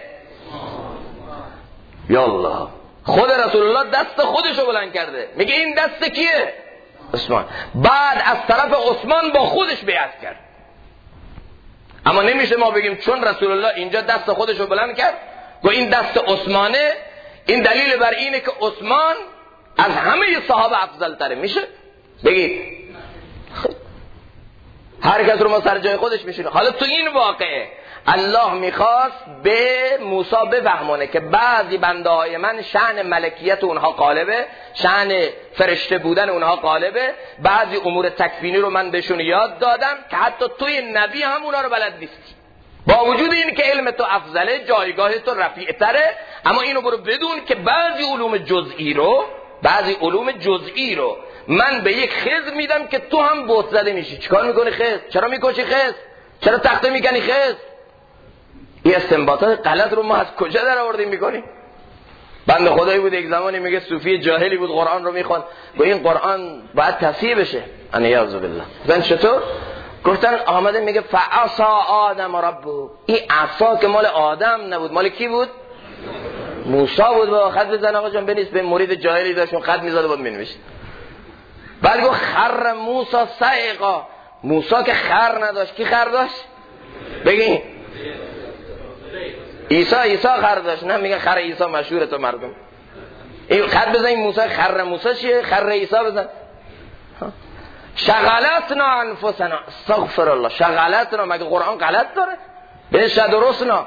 یا الله، خود رسول الله دست خودشو بلند کرده، میگه این دست کیه؟ عثمان. بعد از طرف عثمان با خودش بیعت کرد. اما نمیشه ما بگیم چون رسول الله اینجا دست خودشو بلند کرد گفت این دست عثمانه، این دلیل بر اینه که عثمان از همه صحابه افضل تره. میشه بگید؟ هر کس رو ما سر جای خودش میشونه. حالا تو این واقعه الله میخواست به موسی بفهمونه که بعضی بنده های من شأن ملکیت اونها غالبه، شأن فرشته بودن اونها غالبه، بعضی امور تکوینی رو من بهشون یاد دادم که حتی توی نبی هم اونا رو بلد نیستی. با وجود این که علم تو افضله، جایگاه تو رفیع تره، اما اینو برو بدون که بعضی علوم جزئی رو من به یک خضر میدم که تو هم بت زده میشی. چیکار میکنی خضر؟ چرا میکشی خضر؟ چرا تخته میکنی خضر؟ این استنباطات غلط رو ما از کجا در آوردیم میکنیم؟ بنده خدایی بود یک زمانی میگه صوفی جاهلی بود قرآن رو میخوان، با این قرآن باید تصحیح بشه. انیاذ بالله. گفتن چطور؟ گفتن آمده میگه فعصا آدم ربه. این عصا که مال آدم نبود، مال کی بود؟ موسی بود. با خط بزن آقا جان بنویس. به مرید جاهلی داشتون خط میزد بود مینوشت. بعد گفت خر موسی صعقا. موسی که خر نداشت، کی خر داشت؟ بگین. عیسی خر داشت. نه میگه خر عیسی مشهوره تو مردم. این خط بزن این موسی خر موسی چیه؟ خر عیسی بزن. شغلتنا انفسنا. استغفر الله. شغلتنا مگه قرآن غلط داره؟ بهش درستنا.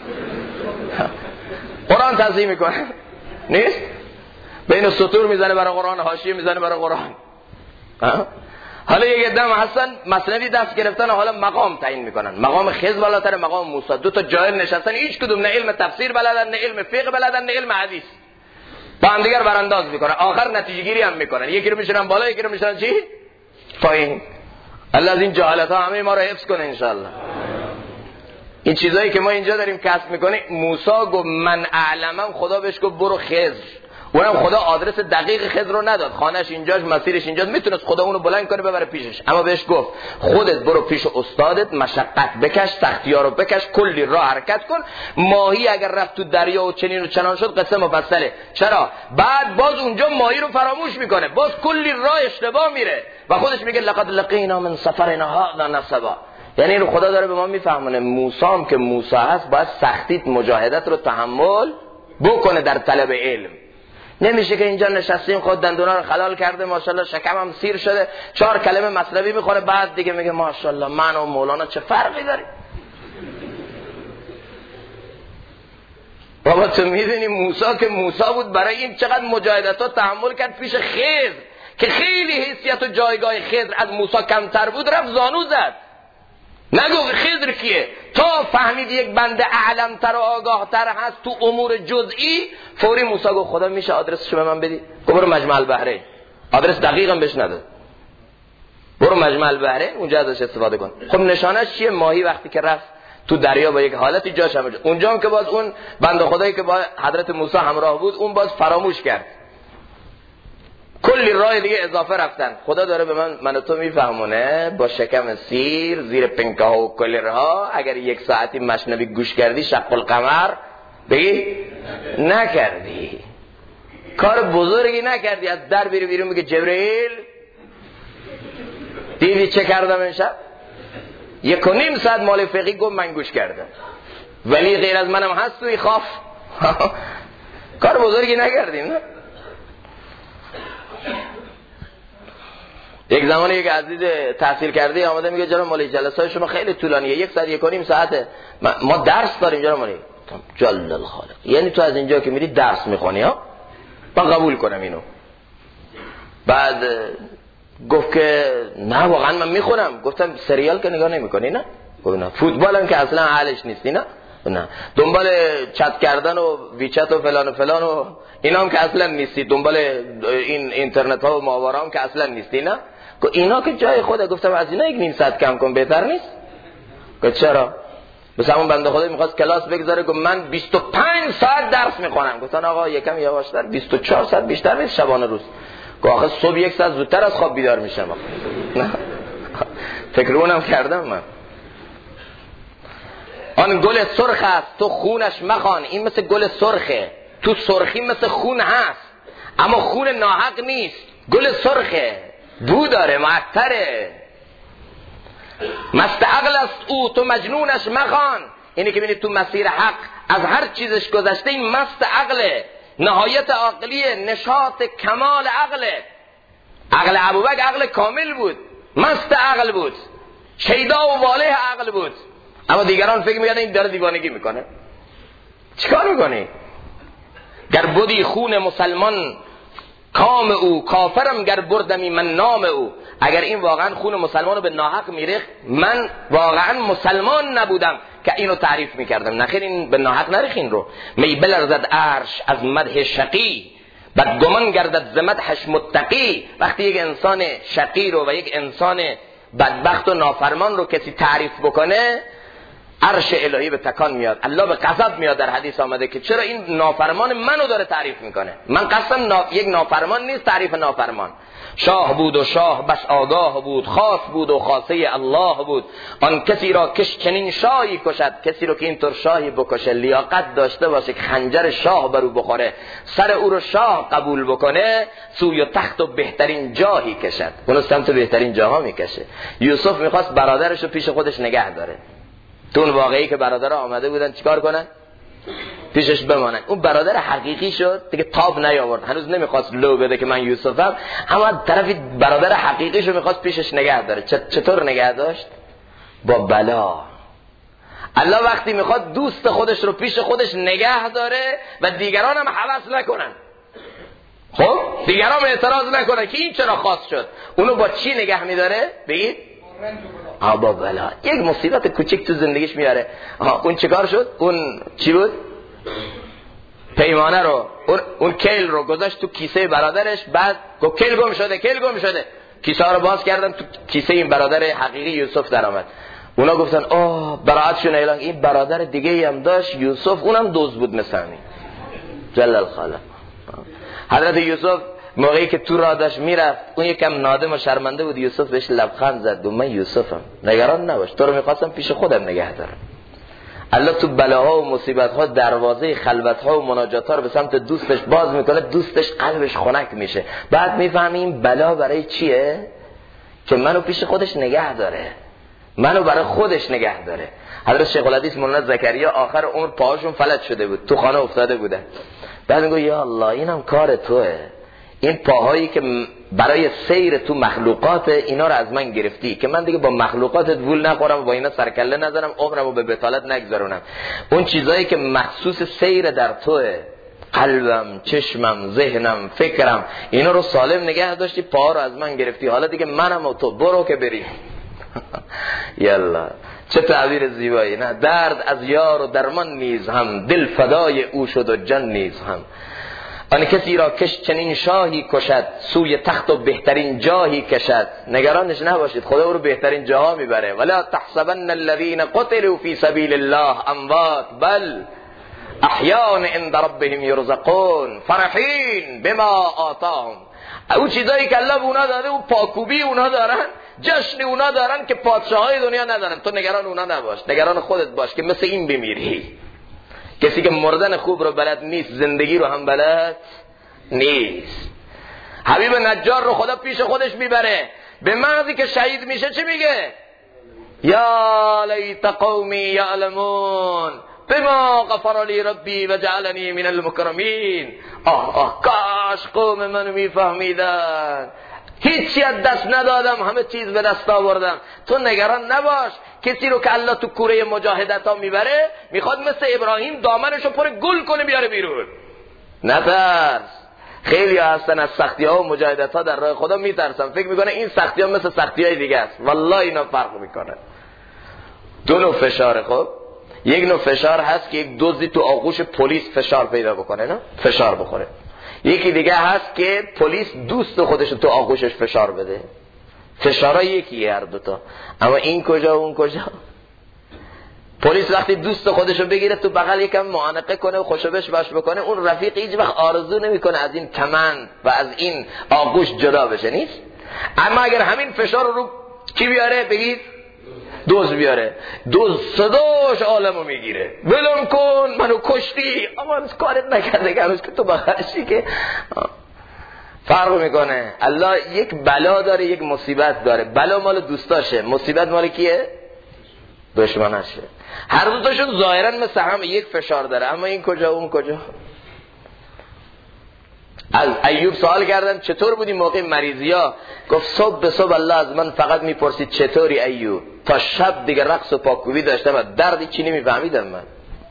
قرآن تصحیح میکنه نیست؟ بین سطور میزنه برای قرآن، حاشیه میزنه برای قرآن. حالا یک عده حسن مثنوی دست گرفتن، حالا مقام تعیین میکنن. مقام خضر بالاتر مقام موسی. دو تا جاهل نشستن، هیچ کدوم نه علم تفسیر بلدن، نه علم فقه بلدن، نه علم حدیث. با هم دیگر برانداز میکنن، آخر نتیجه گیری هم میکنن. یکی رو میشونن بالا، یکی رو میشونن چی؟ پایین. الله از این جهالت ها همه ما رو حفظ کنه ان شاء الله. این چیزایی که ما اینجا داریم کسب میکنیم. موسی گفت من اعلمم، خدا بهش گفت برو خضر. اونم خدا آدرس دقیق خضر رو نداد، خانهش اینجاست، مسیرش اینجاست، میتونست خدا اونو بلند کنه ببره پیشش، اما بهش گفت خودت برو پیش استادت، مشقت بکش، سختی‌ها رو بکش، کلی راه حرکت کن. ماهی اگر رفت تو دریا و چنین و چنان شد قصه مفصله. چرا؟ بعد باز اونجا ماهی رو فراموش میکنه، باز کلی راه اشتباه میره و خودش میگه لقد لقینا من سفرنا هذا نصبا. یعنی اینو خدا داره به ما میفهمونه موسی هم که موسی هست باید سختیت، مجاهدت رو تحمل بکنه در طلب علم. نمیشه که اینجا نشستیم خود دندونا رو خلال کرده، ماشاءالله شکمم سیر شده، 4 کلمه مطلبی میخوره، بعد دیگه میگه ماشاءالله من و مولانا چه فرقی داریم. بابا تو میدونی موسی که موسی بود، برای این چقدر مجاهدت ها تحمل کرد پیش خضر که خیلی حیثیت و جایگاه خضر از موسی کمتر بود، رفت زانو زد. نگو خضر کیه؟ تا فهمید یک بنده اعلم تر و آگاه تر هست تو امور جزئی، فوری موسی گفت خدا میشه آدرسشو به من بدی؟ گفت برو مجمع البحرین. آدرس دقیقم بهش نداد، برو مجمع البحرین اونجا ازش استفاده کن. خب نشانش چیه؟ ماهی وقتی که رفت تو دریا با یک حالتی جاش هم اونجا هم که باز اون بنده خدایی که با حضرت موسی همراه بود اون باز فراموش کرد، کلی راه دیگه اضافه رفتن. خدا داره به من و تو میفهمونه با شکم سیر زیر پنکه ها و کلرها. اگر 1 ساعتی مشنوی گوش کردی شق القمر بگی نکردی، کار بزرگی نکردی. از در بیرون میگه جبرئیل دیدی چه کردم امشب؟ 1.5 ساعت مال فقهی گفت من گوش کردم، ولی غیر از منم هست توی خوف. کار بزرگی نکردیم نه؟ یک زمانی یک عزیز تحصیل کرده آمده میگه جناب مولی جلسه های شما خیلی طولانیه، 1 ساعت 1.5 ساعته، ما درس داریم جناب مولی. جل الخالق، یعنی تو از اینجا که میری درس میخونی ها؟ من قبول کنم اینو. بعد گفت که نه واقعا من میخونم. گفتم سریال که نگاه نمیکنی نه؟ گفت نه. فوتبال هم که اصلا حالش نیستی نه؟ نه. دنبال چت کردن و ویچت و فلان و فلان و اینا هم که اصلا نیستی، دنبال این اینترنت ها و ماهواره هم که اصلا نیستی نه؟ گفت اینا که جای خوده. گفتم از اینا 1.5 ساعت کم کن بهتر نیست؟ گفت چرا؟ مثلا اون بنده خدا میخواست کلاس بگذاره، گفت من 25 ساعت درس میخونم. گفتن آقا یکم یواشتر، 24 ساعت بیشتر نیست شبانه روز. گفت آخه صبح 1 ساعت زودتر از خواب بیدار میشم. فکر اونم کردم من. آن گل سرخ است تو خونش مخوان. این مثل گل سرخه، تو سرخی مثل خون هست اما خون ناحق نیست. گل سرخه، بو داره، معطره، مست عقل است او تو مجنونش مخوان. اینی که بینید تو مسیر حق از هر چیزش گذشته، این مست عقله، نهایت عقلیه، نشاط کمال عقله. عقل ابوبکر عقل کامل بود، مست عقل بود، شیدا و واله عقل بود. اما دیگران فکر می‌کردن این داره دیوانگی میکنه. چیکار میکنی؟ گر بودی خون مسلمان کام او، کافرم گر بردمی من نام او. اگر این واقعا خون مسلمانو به ناحق میریخت، من واقعا مسلمان نبودم که اینو تعریف میکردم. نخیر این به ناحق نریخین رو. می بلرزد عرش از مدح شقی، بدگمان گردد ز مدحش متقی. وقتی یک انسان شقی رو و یک انسان بدبخت و نافرمان رو کسی تعریف بکنه، عرش الهی به تکان میاد، الله به غضب میاد. در حدیث آمده که چرا این نافرمان منو داره تعریف میکنه. من قصدم یک نافرمان نیست، تعریف نافرمان. شاه بود و شاه بس آگاه بود، خاص بود و خاصه الله بود. آن کسی را کش چنین شاهی کشد، کسی رو که اینطور شاهی بکشه، لیاقت داشته باشه که خنجر شاه برو بخوره، سر او رو شاه قبول بکنه، سوی تخت و بهترین جاهی کشد. اونو سمت بهترین جاها میکشه. یوسف میخواست برادرش رو پیش خودش نگه داره. تو اون واقعی که برادر آمده بودن چیکار کنن؟ پیشش بمانن. اون برادر حقیقی شد دیگه، تاب نیاورد، هنوز نمیخواست لو بده که من یوسفم، اما طرفی برادر حقیقیشو میخواست پیشش نگه داره. چطور نگه داشت؟ با بلا. الله وقتی میخواد دوست خودش رو پیش خودش نگه داره و دیگران هم حوض نکنن، خب دیگران اعتراض نکنن که این چرا خاص شد، اونو با چی نگه میداره؟ بگید با بلا. یک مصیبت کوچک تو زندگیش میاره. اون چیکار شد؟ اون چی بود؟ پیمانه رو، اون کیل رو گذاشت تو کیسه برادرش، بعد گفت کیل گم شده، کیل گم شده. کیسه ها رو باز کردن، تو کیسه این برادر حقیقی یوسف در آمد. اونا گفتن براعتشون اعلان، این برادر دیگه هم داشت یوسف، اونم دزد بود مثل همین. جل الخالق. حضرت یوسف موقعی که تو راه داشت میرفت، اون یکم نادم و شرمنده بود، یوسف بهش لبخند زد، گفت من یوسفم، نگران نباش، تو رو میخواستم پیش خودم نگه دارم. الله تو بلاها و مصیبتها دروازه خلوتها و مناجاتها رو به سمت دوستش باز میکنه، دوستش قلبش خنک میشه. بعد میفهمیم بلا برای چیه؟ که منو پیش خودش نگه داره، منو برای خودش نگه داره. حضرت شیخ الحدیث مولانا زکریا آخر عمر پاهاشون فلج شده بود، تو خانه افتاده بودن. بعد میگه یا الله اینم کار توئه، این پاهایی که برای سیر تو مخلوقات، اینا رو از من گرفتی که من دیگه با مخلوقاتت وول نخورم و با اینا سرکله نزنم، عمرمو به بطالت نگذرونم. اون چیزایی که مخصوص سیر در توئه، قلبم، چشمم، ذهنم، فکرم، اینا رو سالم نگه داشتی، پاها رو از من گرفتی، حالا دیگه منم و تو برو که بری. یالا چه تعبیر زیبایی. نه درد از یار و درمان نیز هم، دل فدای او شد و جان نیز هم. آن کسی را کش چنین شاهی کشد، سوی تخت و بهترین جاهی کشد. نگرانش نباشید، خدا او رو بهترین جاها میبره. ولا تحسبن الذين قتلوا في سبيل الله اموات بل احیاء عند ربهم يرزقون فرحین بما آتاهم. او چیزایی که الله به اونا داده، او پاکوبی اونا دارن، جشن اونا دارن که پادشاهای دنیا ندارن. تو نگران اونا نباش، نگران خودت باش که مثل این بمیری. کسی که مردن خوب رو بلد نیست، زندگی رو هم بلد نیست. حبیب نجار رو خدا پیش خودش میبره، به محضی که شهید میشه چی میگه؟ یا لیت قومی یعلمون بما غفر لی ربی و جعلنی من المکرمین. کاش قوم منو میفهمیدن، هیچی از دست ندادم، همه چیز به دست آوردم. تو نگران نباش. کسی رو که الله تو کوره مجاهدت ها میبره، میخواد مثل ابراهیم دامنشو پر گل کنه بیاره بیرون. نترس. خیلی هستن از سختی ها و مجاهدت ها در راه خدا میترسن، فکر میکنه این سختی ها مثل سختی های دیگه است. والله اینا فرق میکنه. دو نوع فشاره. خب یک نوع فشار هست که یک دزدی تو آغوش پلیس فشار پیدا بکنه، نه فشار بخوره. یکی دیگه هست که پلیس دوست خودش تو آغوشش فشار بده. فشارها یکیه هر دوتا، اما این کجا و اون کجا؟ پلیس وقتی دوست خودشو بگیره تو بغل یکم معانقه کنه و خوشو بش بکنه، اون رفیق هیچ وقت آرزو نمیکنه از این کمند و از این آغوش جدا بشه، نیست. اما اگر همین فشار رو کی بیاره؟ بگید دوز بیاره، دوز صداش عالمو میگیره، ولم کن منو کشتی، اما کارت نکرده که هنوز که تو بغلشی که فرق میکنه. الله یک بلا داره، یک مصیبت داره. بلا مال دوستاشه، مصیبت مال کیه؟ دشمناشه. هر دو تاشون ظاهرا مثل هم یک فشار داره، اما این کجا اون کجا. از ایوب سوال کردن چطور بودی موقع مریضیا؟ گفت صبح به صبح الله از من فقط میپرسید چطوری ایوب، تا شب دیگه رقص و پاکوبی داشتم و دردی چی نمیفهمیدم من.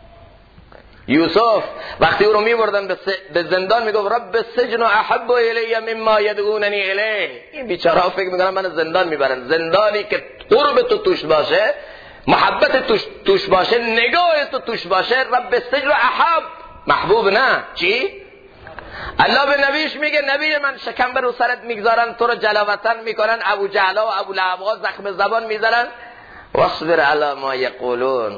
یوسف وقتی او رو میبردن به زندان میگفت رب السجن احب الی مما یدعوننی الیه. این بیچاره ها فکر میکنن من زندان میبرن، زندانی که قرب تو توش باشه، محبت توش باشه، نگاه تو توش باشه، رب السجن احب، محبوب نه چی؟ الله به نبیش میگه نبی من شکمبر رو سرت میگذارن، تو رو جلاوطن میکنن، ابو جهلا و ابو لهب زخم زبان میزنن، واصبر علی ما یقولون،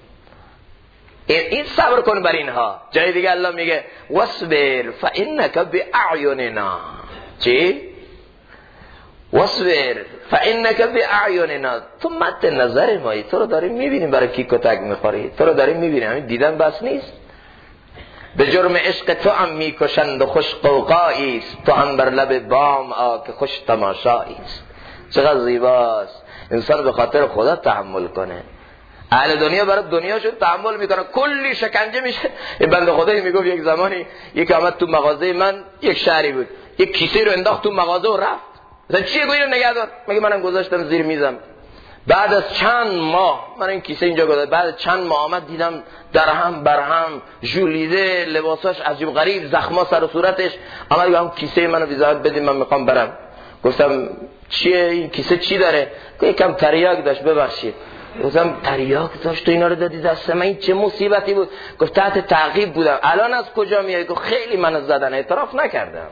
این صبر کن بر اینها. جای دیگه الله میگه واصبر فانک باعیننا، چی؟ واصبر فانک باعیننا، تو مد نظر مایی، تو رو داریم میبینیم برای کی کتک میخوری، تو رو داریم میبینیم، همین دیدن بس نیست. به جرم عشق تو هم میکشند و خوش قوقایی است، تو هم بر لب بام آ که خوش تماشایی است. چقدر زیباست انسان به خاطر خدا تحمل کنه. اهل دنیا برای دنیاشون تحمل میکنه، کلی شکنجه میشه. این بنده خدایی میگفت یک زمانی یک آمد تو مغازه من، یک شهری بود، یک کیسه رو انداخت تو مغازه و رفت. مثلا چیه گویی رو نگه دار؟ مگه منم گذاشتم زیر میزم. بعد از چند ماه من این کیسه اینجا گذاشتم، بعد از چند ماه آمد دیدم درهم برهم ژولیده، لباساش عجیب غریب، زخما سر و صورتش. آمد گفتم کیسه منو ویزایت بدید من میخوام برم. گفتم چیه این کیسه چی داره؟ یکم تریاک داشت ببخشید. گفتم تریاک داشت تو اینا رو دادی دست من؟ این چه مصیبتی بود؟ گفت تحت تعقیب بودم. الان از کجا میای؟ گفت خیلی منو زدن، اعتراف نکردم.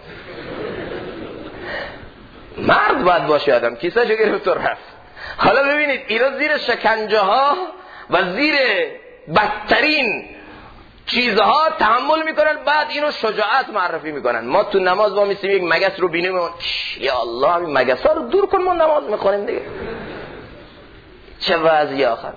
مرد باید باشه آدم. کیسه شو گرفت و رفت. حالا ببینید اینا زیر شکنجه ها و زیر بدترین چیزها تحمل میکنن، بعد اینو شجاعت معرفی میکنن. ما تو نماز با میسیم یک مگس رو بینیم یا الله این مگس ها رو دور کن، ما نماز میخونیم دیگه. چه وضعی آخر.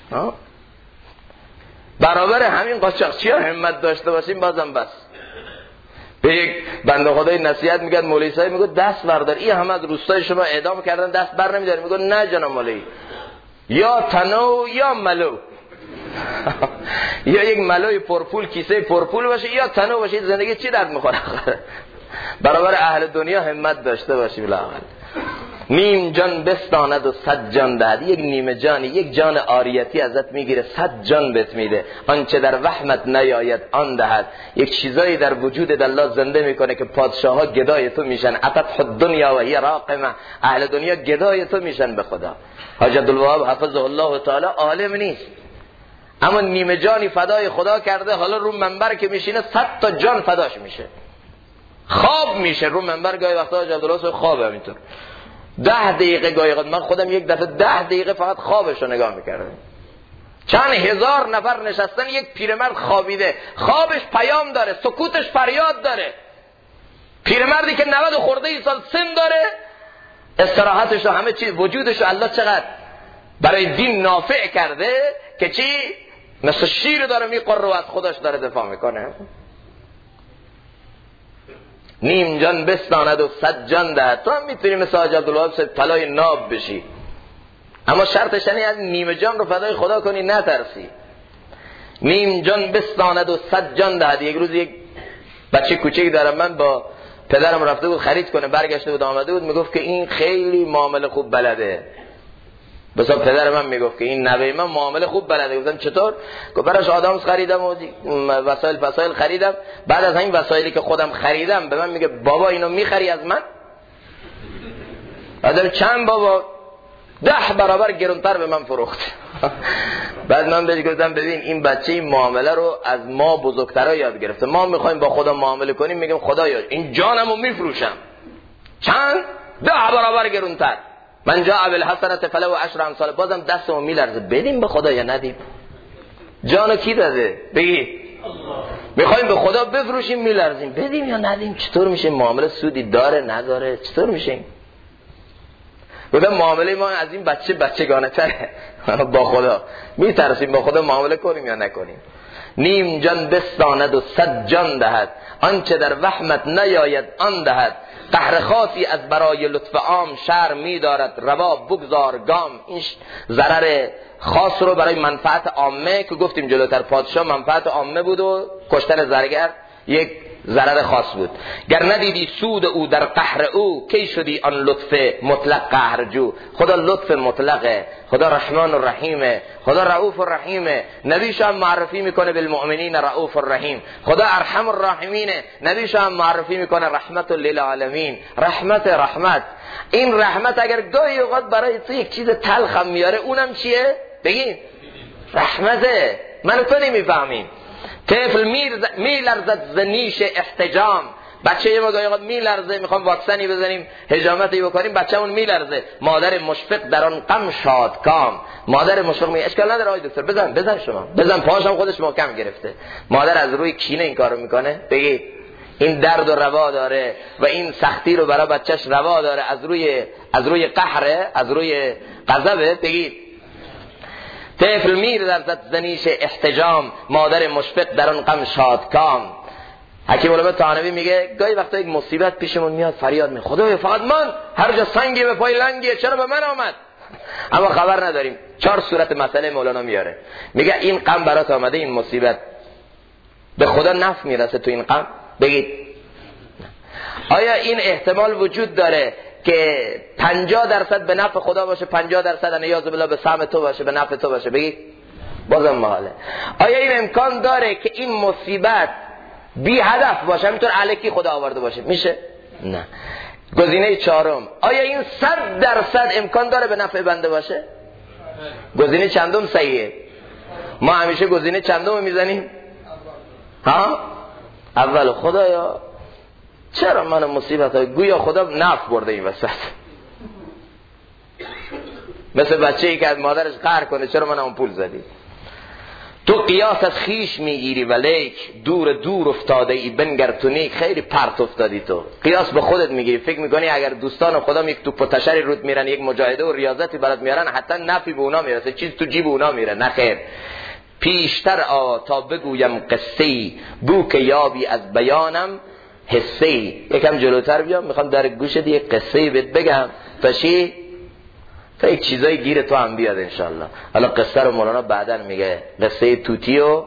برابر همین قاچاقچی ها همت داشته باشیم بازم بس. به یک بنده خدای نصیحت میگه، مولوی صاحب میگه دست بردار، این همه از روستای شما اعدام کردن دست بر نمیداری؟ میگه نه جناب مولوی، یا تنو یا ملو. یا یک ملوی پرپول کیسه پرپول باشه یا تنو باشه، زندگی چی درد میخوره؟ برابر اهل دنیا همت داشته باشی. بالاخره نیم جان بستاند و 100 جان دهد. یک نیمه جانی، یک جان عاریتی ازت میگیره، 100 جان بهت میده. آنچه در وهمت نیاید آن دهد. یک چیزایی در وجودت الله زنده میکنه که پادشاها گدای تو میشن. اتت الدنیا و هی راقمه، اهل دنیا گدای تو میشن به خدا. حاج عبدالوهاب حفظه الله تعالی عالم نیست، اما نیمه جانی فدای خدا کرده. حالا رو منبر که میشینه 100 تا جان فداش میشه. خواب میشه رو منبر، گاهی وقتا حاج عبدالله خوابه همینطور 10 دقیقه، گاهی وقت من خودم یک دفعه 10 دقیقه فقط خوابش رو نگاه میکردم. چند هزار نفر نشستن، یک پیرمرد خوابیده، خوابش پیام داره، سکوتش فریاد داره. پیرمردی که 90 خورده ای سال سن داره، استراحتش و همه چیز وجودش رو الله چقدر برای دین نافع کرده که چی؟ مثل شیر داره میقره و از خودش داره دفاع میکنه. نیم جان بستاند و 100 جان دهد. تو هم میتونی مثل حاج عبدالوهاب طلای ناب بشی، اما شرطش اینه از نیم جان رو فدای خدا کنی، نترسی. نیم جان بستاند و 100 جان دهد. یک روز یک بچه کوچیک دارم من، با پدرم رفته بود خرید کنه، برگشته بود آمده بود میگفت که این خیلی معامله خوب بلده. بسا پدر من میگفت که این نوه من معامله خوب بلده. گفتم چطور؟ گفت براش آدامس خریدم و وسایل خریدم، بعد از این وسایلی که خودم خریدم به من میگه بابا اینو میخری از من؟ بعدم چند بابا 10 برابر گرونتر به من فروخت. بعد من بهش گفتم ببین این بچه این معامله رو از ما بزرگترا یاد گرفته، ما میخوایم با خدا معامله کنیم میگم خدایا این جانمو میفروشم چند 10 برابر گرونتر. من جاء بالحسنة فله 10 امثال. بازم دستمو میلرزه، بدیم به خدا یا ندیم؟ جانو کی داده؟ بگی میخوایم به خدا بفروشیم میلرزیم، بدیم یا ندیم؟ چطور میشه؟ معامله سودی داره نداره؟ چطور میشه؟ گفتم معامله ما از این بچگانه تره. با خدا میترسیم با خدا معامله کنیم یا نکنیم. نیم جان بستاند و 100 جان دهد، آنچه در وهمت نیاید آن دهد. قهر خاصی از برای لطف عام، شر می‌دارد روا بگذار گام. این ضرر خاص رو برای منفعت عامه که گفتیم جلوتر، پادشاه منفعت عامه بود و کشتن زرگر یک ضرر خاص بود. گر ندیدی سود او در قهر او، کی شدی آن لطف مطلق قهرجو. خدا لطف مطلقه، خدا رحمان الرحیمه، خدا رؤوف الرحیمه. نبیش هم معرفی میکنه بالمؤمنین رؤوف الرحیم. خدا ارحم الراحمینه، نبیش هم معرفی میکنه رحمت للعالمین. رحمت. این رحمت اگر گاهی اوقات برای تو یک چیز تلخ هم میاره، اونم چیه؟ بگیم رحمته. من تو نمیفهمیم. طفل میلرزد ز نیش احتجام. بچه ما گاهی اوقات میلرزه، میخوام واکسنی بزنیم، حجامتی بکنیم، بچه‌مون میلرزه. مادر مشفق در آن غم شادکام. مادر مشفق میگه اشکال نداره آقای دکتر، بزن شما، بزن، پاهاشم خودش محکم گرفته. مادر از روی کینه این کارو میکنه. بگی این درد و روا داره و این سختی رو برای بچهش روا داره، از روی قهره، از روی غضبه. بگید طفل میلرزد ز نیش احتجام، مادر مشفق در آن غم شادکام. حکیم علامه طحاوی میگه گاهی وقتا یک مصیبت پیشمون میاد، فریاد می خدایا فقط من، هر جا سنگی به پای لنگیه، چرا به من آمد؟ اما خبر نداریم. 4 صورت مسئله مولانا میاره. میگه این غم برات آمده، این مصیبت، به خدا نفع میرسه تو این غم؟ بگید آیا این احتمال وجود داره که 50% به نفع خدا باشه، 50% نیاز بالله به سهم تو باشه، به نفع تو باشه؟ بگید بازم محاله. آیا این امکان داره که این مصیبت بی هدف باشه، همینطور الکی خدا آورده باشه؟ میشه؟ نه. گزینه 4، آیا این 100% امکان داره به نفع بنده باشه؟ گزینه چندم صحیحه؟ ما همیشه گزینه چندم میزنیم؟ ها؟ اول. خدایا چرا من مصیبت های گویا خدا نفع برده این وسط. مثل بچه‌ای که از مادرش قهر کنه چرا من اون پول زدی. تو قیاس از خیش میگیری ولیک، دور افتاده ای بنگر تو نیک. خیلی پرت افتادی تو، قیاس به خودت میگیری، فکر میکنی اگر دوستان خدا یک توپ و تشری رود میرن، یک مجاهده و ریاضتی برات میارن، حتی نفعی به اونا میرسه، چیز تو جیب اونا میره. نه خیر. پیشتر تا بگویم قصه‌ای، بو که یابی از بیانم حسه‌ای. یکم جلوتر بیام، میخوام در گوشت یک قصه‌ای بهت بگم تا چی؟ تا یک چیزای گیر تو هم بیاد انشالله. حالا قصه رو مولانا بعداً میگه، قصه توتی و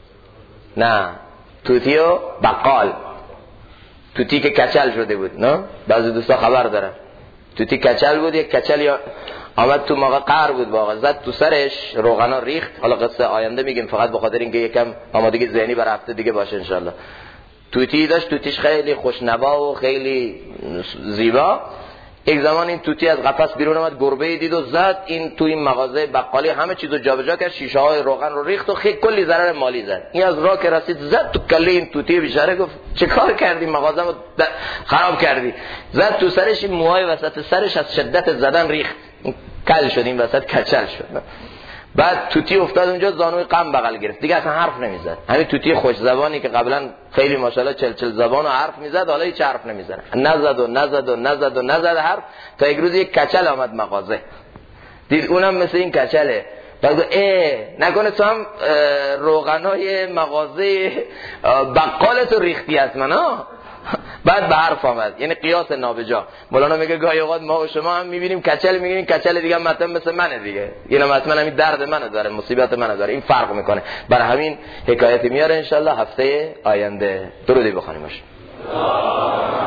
بقال. توتی که کچل شده بود، نه؟ بعضی دوستا خبر دارن توتی کچل بود. یک کچل آمد تو موقع قهر بود، واقعا زد تو سرش، روغنا ریخت. حالا قصه آینده میگیم، فقط به خاطر اینکه یکم آمادگی ذهنی برای هفته دیگه باشه انشالله. توتی داشت، توتیش خیلی خوشنوا و خیلی زیبا. یک زمان این توتی از قفس بیرون اومد، گربه دید و زد این تو این مغازه بقالی، همه چیزو جابجا کرد، شیشه های روغن رو ریخت و خیلی کلی ضرر مالی زد. این از راه که رسید زد تو کله این توتی بیچاره، گفت چه کار کردی؟ مغازه‌مو خراب کردی. زد تو سرش، این موهای وسط سرش از شدت زدن ریخت، کل شد، این وسط کچل شد. بعد توتی افتاد اونجا، زانوی غم بغل گرفت، دیگه اصلا حرف نمیزد. همین توتی خوش زبانی که قبلا خیلی ماشاءالله چل زبان و حرف میزد، حالا هیچ حرف نمیزنه. نزد حرف، تا یک روز یک کچل آمد مغازه، دید اونم مثل این کچله. بعد گفت نکنه تو هم روغنای مغازه بقالتو ریختی از من ها؟ بعد به حرف آمد، یعنی قیاس نابجا. مولانا میگه گاهی اوقات ما و شما هم میبینیم کچل، میگیم کچل دیگه مثلا مثل منه دیگه، اینم مثلا همین درد منو داره، مصیبت منو داره، این فرق میکنه. برای همین حکایتی میاره انشالله هفته آینده. درودی بخونیم باشه.